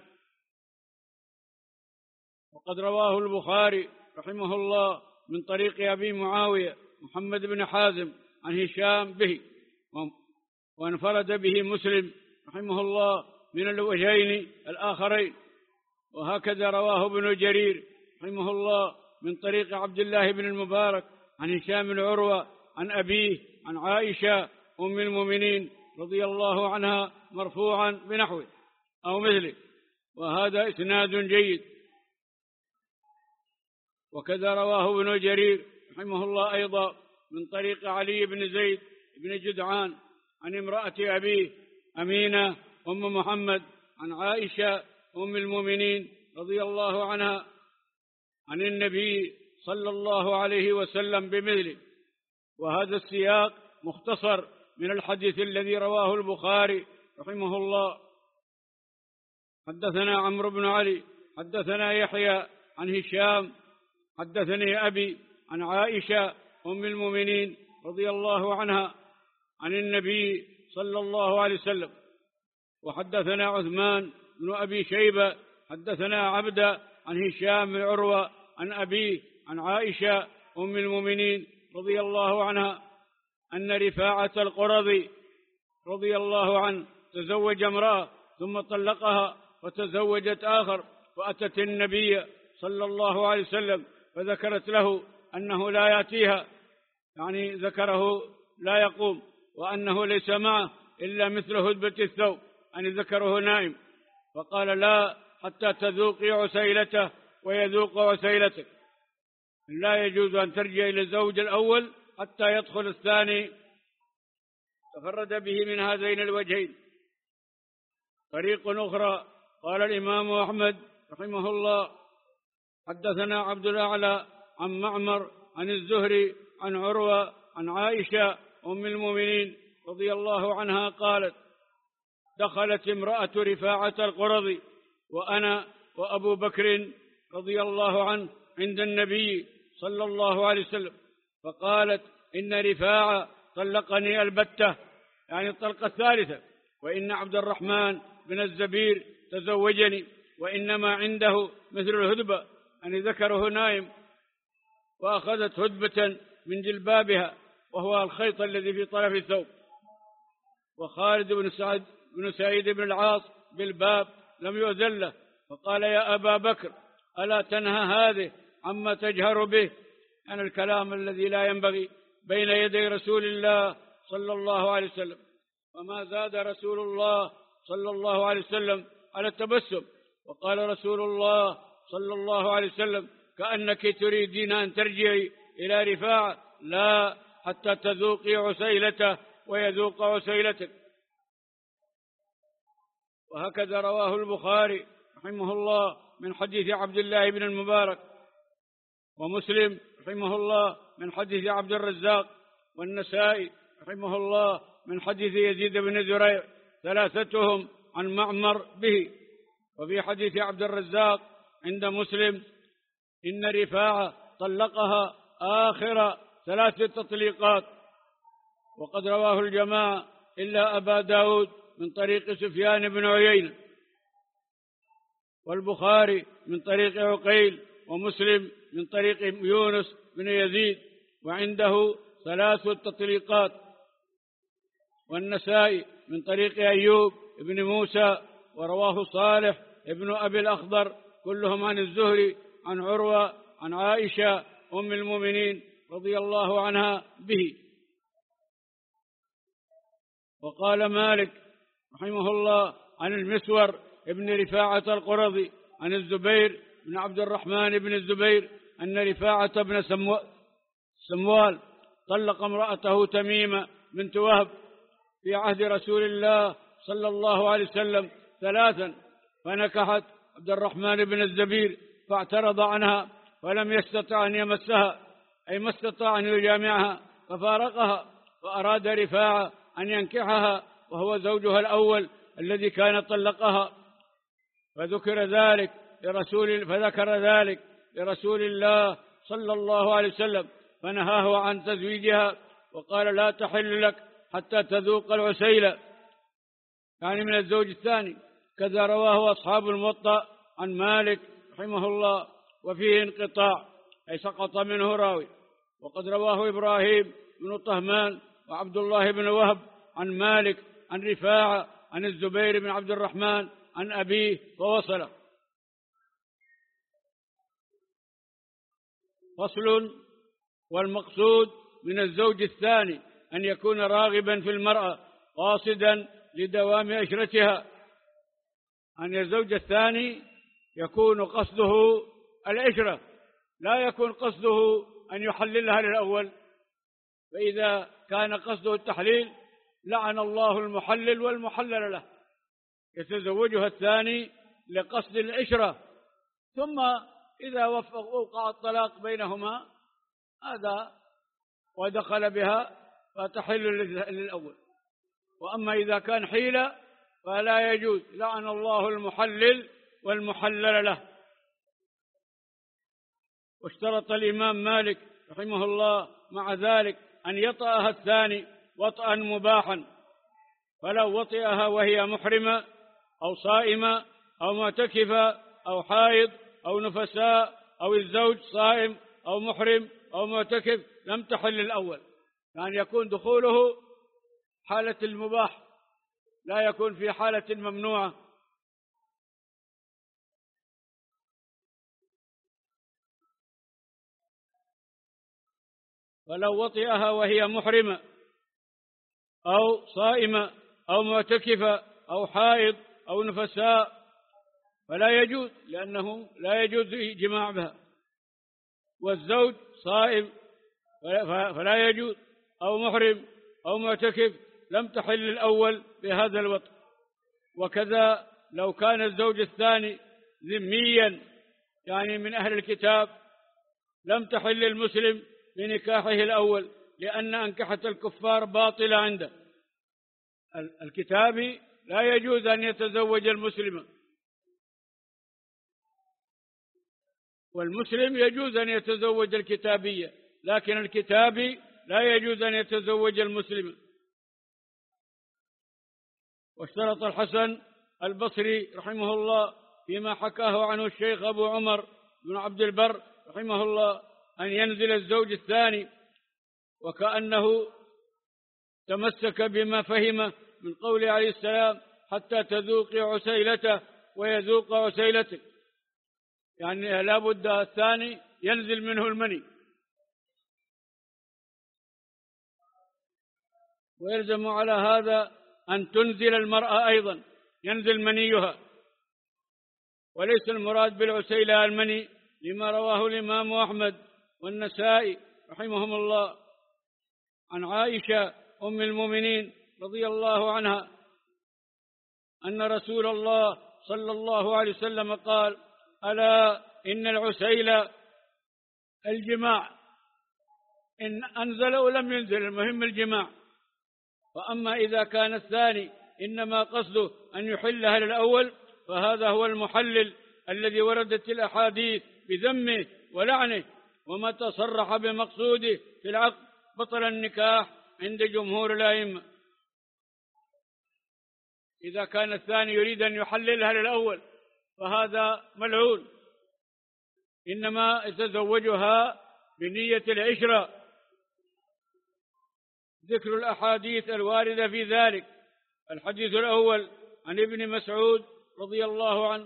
وقد رواه البخاري رحمه الله من طريق أبي معاوية محمد بن حازم عن هشام به، وانفرد به مسلم رحمه الله من الوجهين الآخرين. وهكذا رواه ابن جرير رحمه الله من طريق عبد الله بن المبارك عن هشام بن عروة عن أبيه عن عائشة أم المؤمنين رضي الله عنها مرفوعا بنحوه أو مثله، وهذا إسناد جيد. وكذا رواه ابن جرير رحمه الله أيضا من طريق علي بن زيد بن جدعان عن امرأة أبيه أمينة أم محمد عن عائشة أم المؤمنين رضي الله عنها عن النبي صلى الله عليه وسلم بمثله. وهذا السياق مختصر من الحديث الذي رواه البخاري رحمه الله. حدثنا عمرو بن علي حدثنا يحيى عن هشام حدثني أبي عن عائشة أم المؤمنين رضي الله عنها عن النبي صلى الله عليه وسلم. وحدثنا عثمان بن أبي شيبة حدثنا عبدة عن هشام بن عروة عن أبيه عن عائشة أم المؤمنين رضي الله عنها أن رفاعة القرظي رضي الله عنه تزوج امرأة ثم طلقها وتزوجت آخر، فأتت النبي صلى الله عليه وسلم فذكرت له أنه لا يأتيها، يعني ذكره لا يقوم، وأنه ليس معه إلا مثل هدبة الثوب، يعني ذكره نائم. فقال لا حتى تذوقي عسيلته ويذوق عسيلتك. لا يجوز أن ترجع إلى الزوج الأول حتى يدخل الثاني. تفرد به من هذين الوجهين. طريق أخرى قال الإمام أحمد رحمه الله حدثنا عبد الأعلى عن معمر عن الزهري عن عروة عن عائشة أم المؤمنين رضي الله عنها قالت دخلت امرأة رفاعة القرظي وأنا وأبو بكر رضي الله عنه عند النبي صلى الله عليه وسلم فقالت إن رفاعة طلقني البتة، يعني الطلقة الثالثة، وإن عبد الرحمن بن الزبير تزوجني وإنما عنده مثل الهدبة، يعني ذكره نائم، وأخذت هدبة من جلبابها وهو الخيط الذي في طرف الثوب. وخالد بن سعد بن سعيد بن العاص بالباب لم يؤذن له فقال يا أبا بكر ألا تنهى هذه عما تجهر به، عن الكلام الذي لا ينبغي بين يدي رسول الله صلى الله عليه وسلم. وما زاد رسول الله صلى الله عليه وسلم على التبسم. وقال رسول الله صلى الله عليه وسلم كأنك تريدين أن ترجعي إلى رفاعة، لا حتى تذوقي عسيلته ويذوق عسيلتك. وهكذا رواه البخاري رحمه الله من حديث عبد الله بن المبارك، ومسلم رحمه الله من حديث عبد الرزاق، والنسائي رحمه الله من حديث يزيد بن زريع، ثلاثتهم عن معمر به. وفي حديث عبد الرزاق عند مسلم إن رفاعة طلقها آخر ثلاث تطليقات. وقد رواه الجماعة إلا أبا داود من طريق سفيان بن عيينة، والبخاري من طريق عقيل، ومسلم من طريق يونس بن يزيد وعنده ثلاث تطليقات، والنسائي من طريق أيوب بن موسى، ورواه صالح ابن أبي الأخضر كلهم عن الزهري عن عروة عن عائشة أم المؤمنين رضي الله عنها به. وقال مالك رحمه الله عن المسور ابن رفاعة القرظي عن الزبير بن عبد الرحمن بن الزبير أن رفاعة بن سموال طلق امرأته تميمة بنت وهب في عهد رسول الله صلى الله عليه وسلم ثلاثا، فنكحت عبد الرحمن بن الزبير فاعترض عنها ولم يستطع أن يمسها، أي ما استطاع أن يجامعها، ففارقها، وأراد رفاعة أن ينكحها وهو زوجها الأول الذي كان طلقها، فذكر ذلك لرسول فذكر ذلك لرسول الله صلى الله عليه وسلم فنهاه عن تزويجها وقال لا تحل لك حتى تذوق العسيلة، يعني من الزوج الثاني. كذا رواه أصحاب الموطأ عن مالك رحمه الله وفيه انقطاع، أي سقط منه راوي. وقد رواه إبراهيم بن طهمان وعبد الله بن وهب عن مالك عن رفاعة عن الزبير بن عبد الرحمن عن أبيه فوصله. فصل. والمقصود من الزوج الثاني أن يكون راغبا في المرأة قاصدا لدوام عشرتها، أن الزوج الثاني يكون قصده العشرة، لا يكون قصده أن يحللها للأول، فإذا كان قصده التحليل لعن الله المحلل والمحلل له. يتزوجها الثاني لقصد العشرة، ثم إذا وقع الطلاق بينهما هذا ودخل بها فتحل للأول. وأما إذا كان حيلة فلا يجوز، لعن الله المحلل والمحلل له. واشترط الإمام مالك رحمه الله مع ذلك أن يطأها الثاني وطئا مباحا، فلو وطئها وهي محرمة أو صائمة أو معتكفة أو حائض أو نفساء أو الزوج صائم أو محرم أو معتكف لم تحل الأول، يعني يكون دخوله حالة المباح لا يكون في حالة ممنوعة. فلو وطئها وهي محرمة أو صائمة أو معتكفة أو حائض أو نفساء فلا يجوز، لأنه لا يجوز جماع بها. والزوج صائم فلا يجوز، أو محرم أو معتكف لم تحل الأول بهذا الوطء. وكذا لو كان الزوج الثاني ذميا يعني من أهل الكتاب لم تحل المسلم بنكاحه الأول، لأن أنكحة الكفار باطلة عنده. الكتابي لا يجوز أن يتزوج المسلمة، والمسلم يجوز أن يتزوج الكتابية، لكن الكتابي لا يجوز أن يتزوج المسلمة. واشترط الحسن البصري رحمه الله فيما حكاه عنه الشيخ أبو عمر بن عبد البر رحمه الله أن ينزل الزوج الثاني، وكأنه تمسك بما فهمه من قوله عليه السلام: حتى تذوقي عسيلته ويذوق عسيلتك، يعني لا بد الثاني ينزل منه المني. ويلزم على هذا أن تنزل المرأة أيضا، ينزل منيها، وليس المراد بالعسيلة المني، لما رواه الإمام أحمد والنسائي رحمهم الله عن عائشة أم المؤمنين رضي الله عنها أن رسول الله صلى الله عليه وسلم قال: ألا إن العسيلة الجماع، إن أنزل ولم ينزل، المهم الجماع. فأما إذا كان الثاني إنما قصده أن يحلها للأول فهذا هو المحلل الذي وردت الأحاديث بذمه ولعنه، ومتى صرح بمقصوده في العقد بطل النكاح عند جمهور الأئمة. إذا كان الثاني يريد أن يحللها للأول فهذا ملعون، إنما يتزوجها بنية العشرة. ذكر الأحاديث الواردة في ذلك: الحديث الأول عن ابن مسعود رضي الله عنه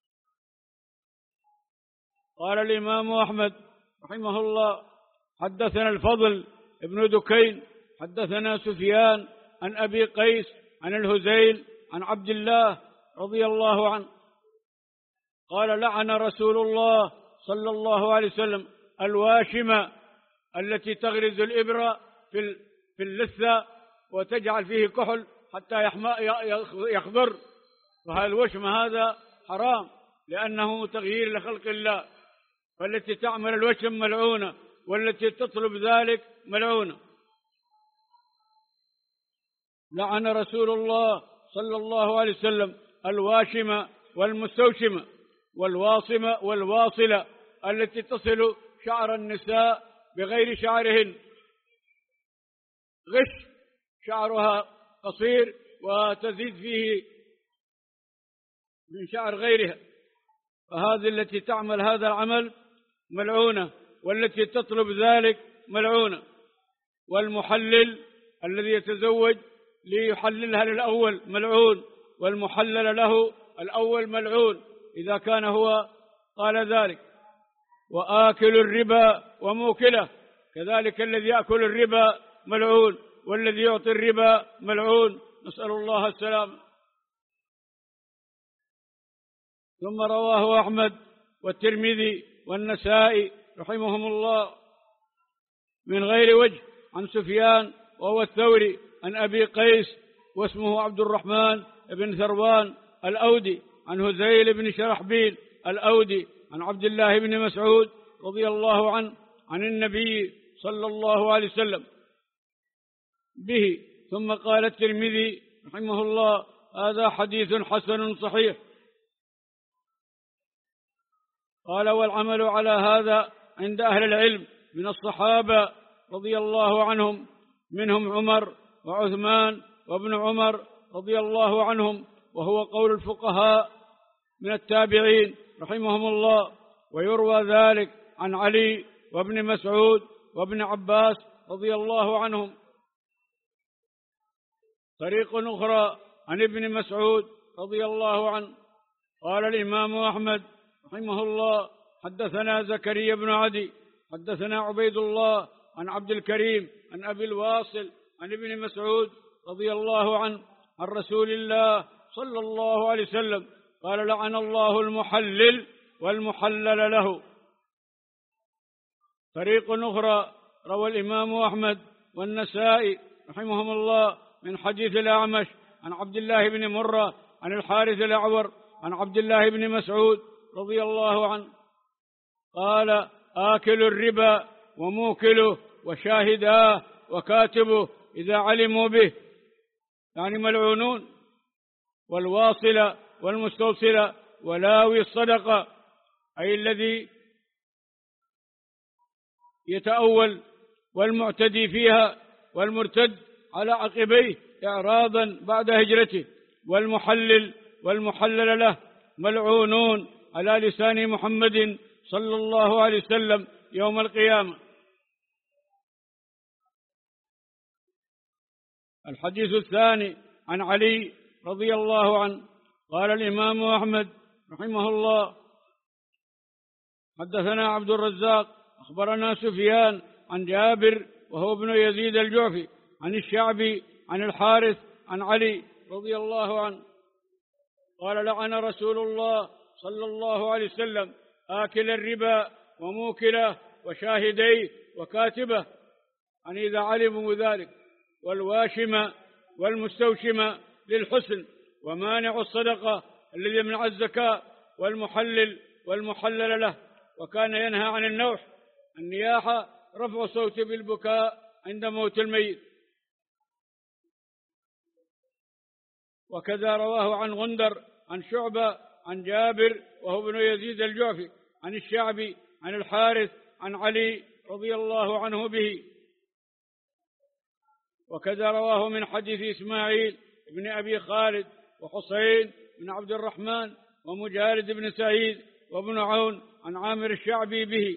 قال الإمام أحمد رحمه الله: حدثنا الفضل ابن دكين حدثنا سفيان عن أبي قيس عن الهذيل عن عبد الله رضي الله عنه قال: لعن رسول الله صلى الله عليه وسلم الواشمة التي تغرز الإبرة في في اللثة وتجعل فيه كحل حتى يخضر، فالوشم هذا حرام لأنه تغيير لخلق الله، فالتي تعمل الوشم ملعونة، والتي تطلب ذلك ملعونة. لعن رسول الله صلى الله عليه وسلم الواشمة والمستوشمة والواصمة والواصلة التي تصل شعر النساء بغير شعرهن، غش شعرها قصير وتزيد فيه من شعر غيرها، فهذه التي تعمل هذا العمل ملعونة، والتي تطلب ذلك ملعونة. والمحلل الذي يتزوج ليحللها للأول ملعون، والمحلل له الأول ملعون إذا كان هو قال ذلك. وآكل الربا وموكله كذلك، الذي يأكل الربا ملعون، والذي يعطي الربا ملعون، نسأل الله السلام. ثم رواه أحمد والترمذي والنسائي رحمهم الله من غير وجه عن سفيان وهو الثوري عن أبي قيس واسمه عبد الرحمن بن ثروان الأودي عن هذيل بن شرحبيل الأودي عن عبد الله بن مسعود رضي الله عنه عن النبي صلى الله عليه وسلم به. ثم قال الترمذي رحمه الله: هذا حديث حسن صحيح. قال: والعمل على هذا عند أهل العلم من الصحابة رضي الله عنهم، منهم عمر وعثمان وابن عمر رضي الله عنهم، وهو قول الفقهاء من التابعين رحمهم الله. ويروى ذلك عن علي وابن مسعود وابن عباس رضي الله عنهم. طريق أخرى عن ابن مسعود رضي الله عنه قال الإمام أحمد رحمه الله: حدثنا زكريا بن عدي حدثنا عبيد الله عن عبد الكريم عن أبي الواصل عن ابن مسعود رضي الله عنه عن رسول الله صلى الله عليه وسلم قال لعن الله المحلل والمحلل له. طريق أخرى روى الإمام أحمد والنسائي رحمهم الله من حديث الأعمش عن عبد الله بن مرة عن الحارث الأعور عن عبد الله بن مسعود رضي الله عنه قال: آكل الربا وموكله وشاهداه وكاتبه إذا علموا به، يعني ملعونون، والواصل والمستوصل ولاوي الصدقة، أي الذي يتأول والمعتدي فيها والمرتد على عقبيه إعراضا بعد هجرته، والمحلل والمحلل له ملعونون على لسان محمد صلى الله عليه وسلم يوم القيامة. الحديث الثاني عن علي رضي الله عنه قال الإمام أحمد رحمه الله: حدثنا عبد الرزاق أخبرنا سفيان عن جابر وهو ابن يزيد الجعفي عن الشعبي عن الحارث عن علي رضي الله عنه قال: لعن رسول الله صلى الله عليه وسلم آكل الربا وموكله وشاهديه وكاتبه، عن إذا علموا ذلك، والواشم والمستوشم للحسن، ومانع الصدقة الذي يمنع الزكاة، والمحلل والمحلل له. وكان ينهى عن النوح، النياحة رفع صوت بالبكاء عند موت الميت. وكذا رواه عن غندر عن شعبة عن جابر وهو ابن يزيد الجعفي عن الشعبي عن الحارث عن علي رضي الله عنه به. وكذا رواه من حديث إسماعيل بن أبي خالد وحسين بن عبد الرحمن ومجالد بن سعيد وابن عون عن عامر الشعبي به.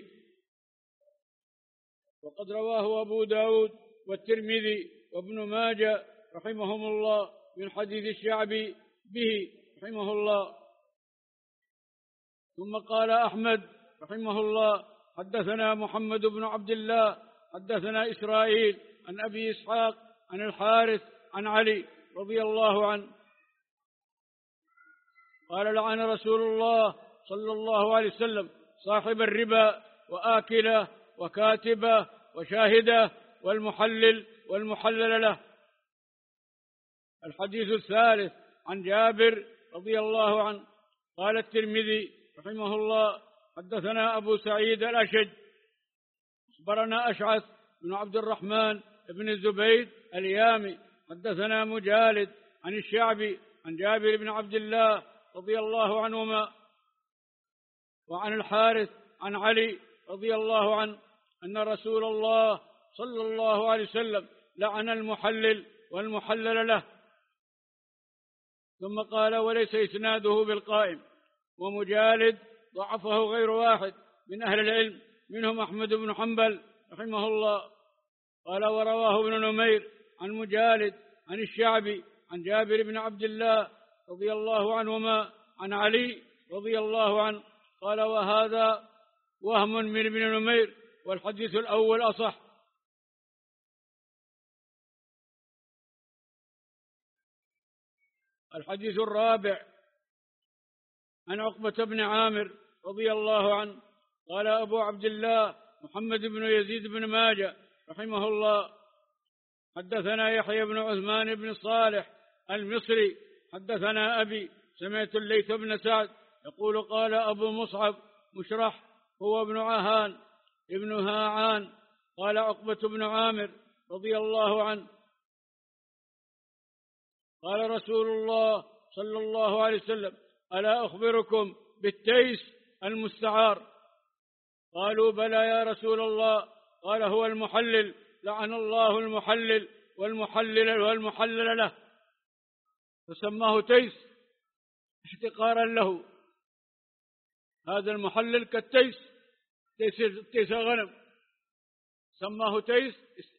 وقد رواه أبو داود والترمذي وابن ماجه رحمهم الله من حديث الشعبي به رحمه الله. ثم قال أحمد رحمه الله: حدثنا محمد بن عبد الله حدثنا إسرائيل عن أبي إسحاق عن الحارث عن علي رضي الله عنه قال: لعن رسول الله صلى الله عليه وسلم صاحب الربا وآكله وكاتبه وشاهده والمحلل والمحلل له. الحديث الثالث عن جابر رضي الله عنه قال الترمذي رحمه الله: حدثنا أبو سعيد الأشج أخبرنا أشعث بن عبد الرحمن بن الزبيد اليامي حدثنا مجالد عن الشعبي عن جابر بن عبد الله رضي الله عنهما وعن الحارث عن علي رضي الله عنه أن رسول الله صلى الله عليه وسلم لعن المحلل والمحلل له. ثم قال: وليس إسناده بالقائم، ومجالد ضعفه غير واحد من أهل العلم منهم أحمد بن حنبل رحمه الله. قال: ورواه ابن نمير عن مجالد عن الشعبي عن جابر بن عبد الله رضي الله عنهما عن علي رضي الله عنه. قال: وهذا وهم من ابن نمير، والحديث الأول أصح. الحديث الرابع عن عقبة بن عامر رضي الله عنه قال أبو عبد الله محمد بن يزيد بن ماجه رحمه الله: حدثنا يحيى بن عثمان بن صالح المصري حدثنا أبي سمعت الليث بن سعد يقول: قال أبو مصعب مشرح هو ابن عهان ابن هاعان قال عقبة بن عامر رضي الله عنه: قال رسول الله صلى الله عليه وسلم: ألا أخبركم بالتيس المستعار؟ قالوا: بلى يا رسول الله. قال: هو المحلل، لعن الله المحلل والمحلل والمحلل له. فسماه تيس احتقارا له. هذا المحلل كالتيس، تيس, تيس الغنم، سماه تيس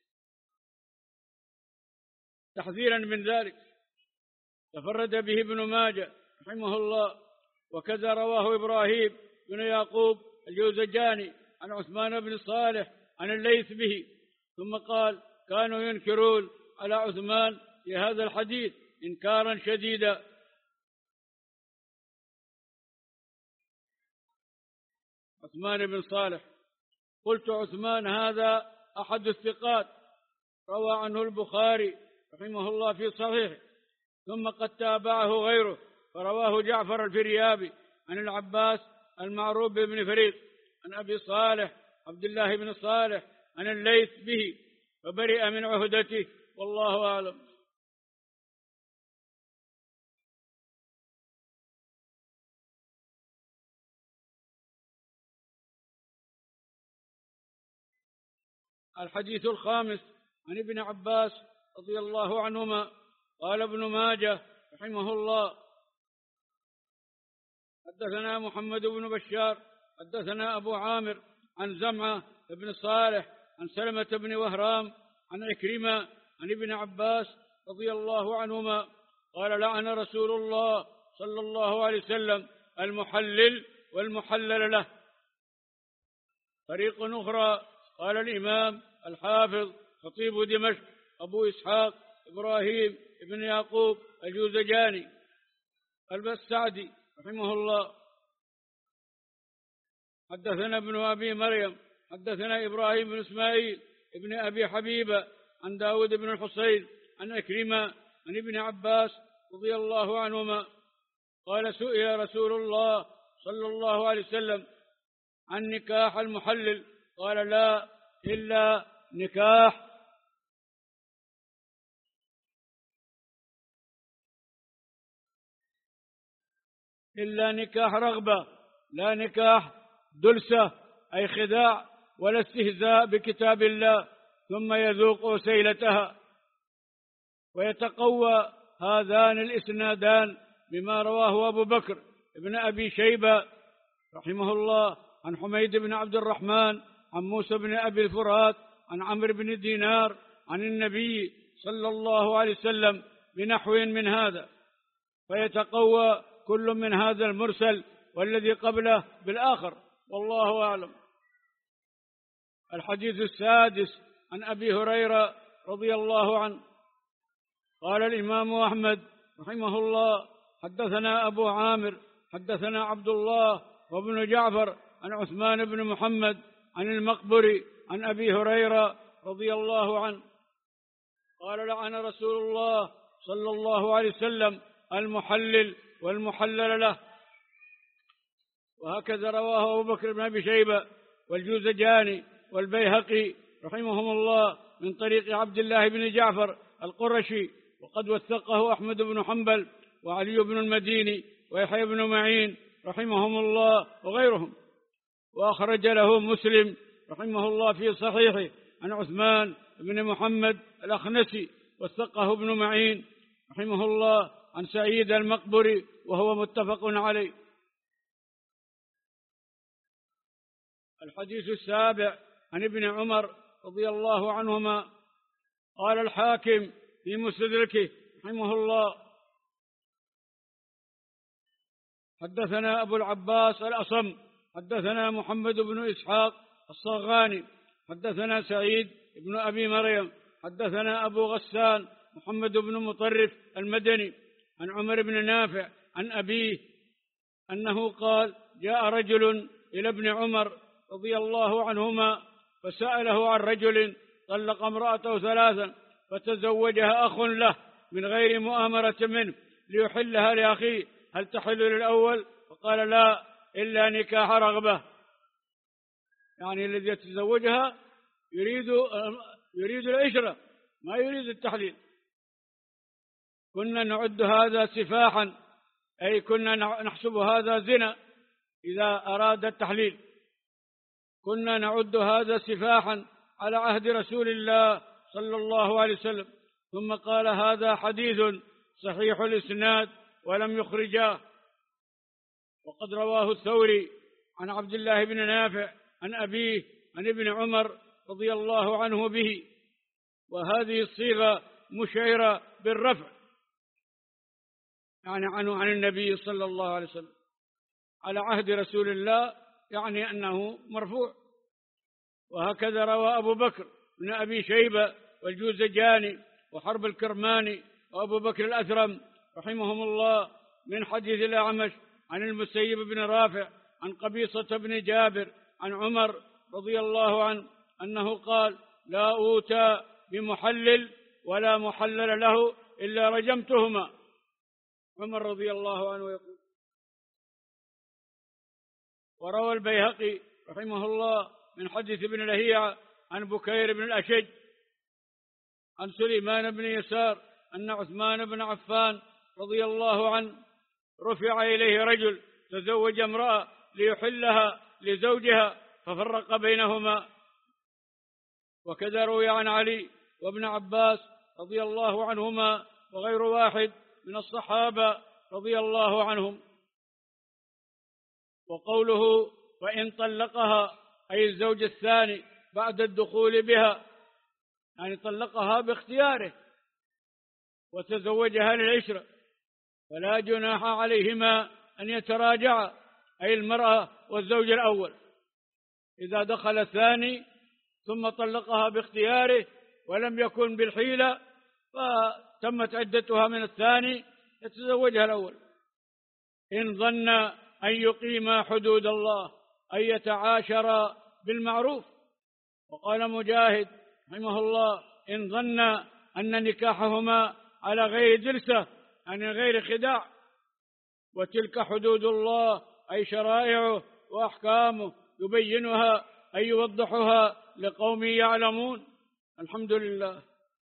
تحذيرا من ذلك. تفرد به ابن ماجه رحمه الله. وكذا رواه إبراهيم بن يعقوب الجوزجاني عن عثمان بن صالح عن الليث به. ثم قال: كانوا ينكرون على عثمان في هذا الحديث إنكارا شديدا. عثمان بن صالح. قلت عثمان هذا أحد الثقات، روى عنه البخاري رحمه الله في صحيحه، ثم قد تابعه غيره، فرواه جعفر الفريابي عن العباس المعروف بن فريد عن أبي صالح عبد الله بن صالح عن الليث به، فبرئ من عهدته، والله أعلم. الحديث الخامس عن ابن عباس رضي الله عنهما قال ابن ماجه رحمه الله: حدثنا محمد بن بشار حدثنا أبو عامر عن زمعة بن صالح عن سلمة بن وهرام عن عكرمة عن ابن عباس رضي الله عنهما قال: لعن رسول الله صلى الله عليه وسلم المحلل والمحلل له. طريق أخرى قال الإمام الحافظ خطيب دمشق أبو إسحاق إبراهيم بن يعقوب الجوزجاني البسعدي رحمه الله: حدثنا ابن أبي مريم حدثنا إبراهيم بن إسماعيل ابن أبي حبيبة عن داود بن الحصين عن أكرمة عن ابن عباس رضي الله عنهما قال: سئل رسول الله صلى الله عليه وسلم عن نكاح المحلل، قال: لا إلا نكاح إلا نكاح رغبة، لا نكاح دلسة أي خداع ولا استهزاء بكتاب الله ثم يذوق سيلتها. ويتقوى هذان الإسنادان بما رواه أبو بكر ابن أبي شيبة رحمه الله عن حميد بن عبد الرحمن عن موسى بن أبي الفرات عن عمرو بن دينار عن النبي صلى الله عليه وسلم بنحو من هذا، فيتقوى كل من هذا المرسل والذي قبله بالآخر، والله أعلم. الحديث السادس عن أبي هريرة رضي الله عنه قال الإمام أحمد رحمه الله: حدثنا أبو عامر حدثنا عبد الله وابن جعفر عن عثمان بن محمد عن المقبري عن أبي هريرة رضي الله عنه قال: لعن رسول الله صلى الله عليه وسلم المحلل والمحلل له. وهكذا رواه أبو بكر بن أبي شيبة والجوزجاني والبيهقي رحمهم الله من طريق عبد الله بن جعفر القرشي، وقد وثقه أحمد بن حنبل وعلي بن المديني ويحيى بن معين رحمهم الله وغيرهم. وأخرج له مسلم رحمه الله في صحيحه عن عثمان بن محمد الأخنسي، وثقه ابن معين رحمه الله عن سعيد المقبري وهو متفق عليه. الحديث السابع عن ابن عمر رضي الله عنهما قال الحاكم في مستدركه رحمه الله: حدثنا أبو العباس الأصم حدثنا محمد بن إسحاق الصغاني حدثنا سعيد بن أبي مريم حدثنا أبو غسان محمد بن مطرف المدني عن عمر بن نافع عن أبيه أنه قال: جاء رجل إلى ابن عمر رضي الله عنهما فسأله عن رجل طلق امرأته ثلاثا فتزوجها أخ له من غير مؤامرة منه ليحلها لأخيه، هل تحل للأول؟ فقال: لا إلا نكاح رغبة. يعني الذي يتزوجها يريد يريد العشرة ما يريد التحليل. كنا نعد هذا سفاحا، أي كنا نحسب هذا زنا إذا أراد التحليل. كنا نعد هذا سفاحا على عهد رسول الله صلى الله عليه وسلم. ثم قال: هذا حديث صحيح الإسناد ولم يخرجاه. وقد رواه الثوري عن عبد الله بن نافع عن أبيه عن ابن عمر رضي الله عنه به، وهذه الصيغة مشيرة بالرفع، يعني عنه عن النبي صلى الله عليه وسلم على عهد رسول الله، يعني أنه مرفوع. وهكذا روى أبو بكر بن أبي شيبة والجوزجاني وحرب الكرماني وأبو بكر الأثرم رحمهم الله من حديث الأعمش عن المسيب بن رافع عن قبيصة بن جابر عن عمر رضي الله عنه أنه قال: لا أوتى بمحلل ولا محلل له إلا رجمتهما. عمر رضي الله عنه يقول. وروى البيهقي رحمه الله من حديث ابن لهيعة عن بكير بن الأشج عن سليمان بن يسار أن عثمان بن عفان رضي الله عنه رفع إليه رجل تزوج امرأة ليحلها لزوجها ففرق بينهما. وكذا روي عن علي وابن عباس رضي الله عنهما وغير واحد من الصحابة رضي الله عنهم. وقوله: وإن طلقها أي الزوج الثاني بعد الدخول بها، يعني طلقها باختياره وتزوجها للعشرة، فلا جناح عليهما أن يتراجعا، أي المرأة والزوج الأول. إذا دخل الثاني ثم طلقها باختياره ولم يكن بالحيلة فتمت عدتها من الثاني يتزوجها الأول. إن ظن أن يقيما حدود الله أن يتعاشرا بالمعروف. وقال مجاهد رحمه الله: إن ظن أن نكاحهما على غير جلسة، عن غير خداع. وتلك حدود الله أي شرائعه وأحكامه يبينها أي يوضحها لقوم يعلمون. الحمد لله.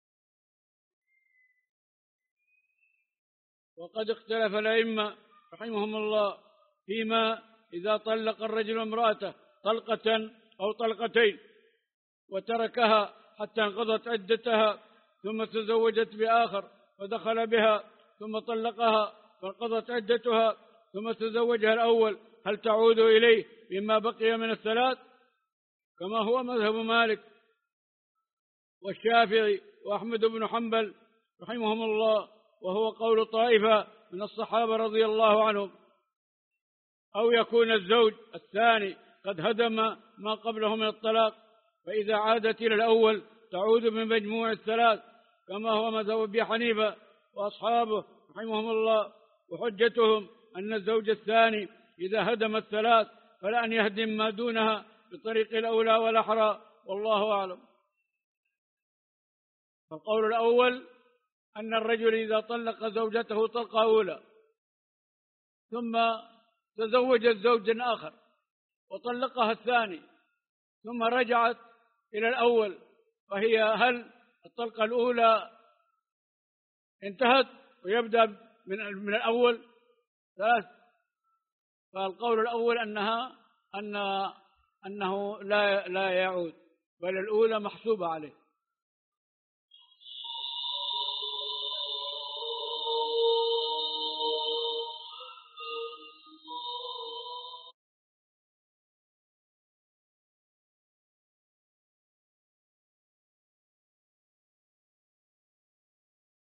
وقد اختلف الأئمة رحمهم الله فيما إذا طلق الرجل امرأته طلقة أو طلقتين وتركها حتى انقضت عدتها ثم تزوجت بآخر ودخل بها ثم طلقها فانقضت عدتها ثم تزوجها الأول، هل تعود إليه مما بقي من الثلاث كما هو مذهب مالك والشافعي وأحمد بن حنبل رحمهم الله، وهو قول طائفة من الصحابة رضي الله عنهم؟ أو يكون الزوج الثاني قد هدم ما قبله من الطلاق، فإذا عادت إلى الأول تعود من مجموع الثلاث كما هو مذهب أبي حنيفة وأصحابه رحمهم الله. وحجتهم أن الزوج الثاني إذا هدم الثلاث فلا أن يهدم ما دونها بطريق الأولى والأحرى، والله أعلم. فالقول الأول أن الرجل إذا طلق زوجته طلقة أولى ثم تزوجت زوجا آخر وطلقها الثاني ثم رجعت إلى الأول، فهي هل الطلقة الأولى انتهت ويبدأ من من الأول ثلاث؟ فالقول الأول أنها أن أنه لا لا يعود، بل الأولى محسوبة عليه.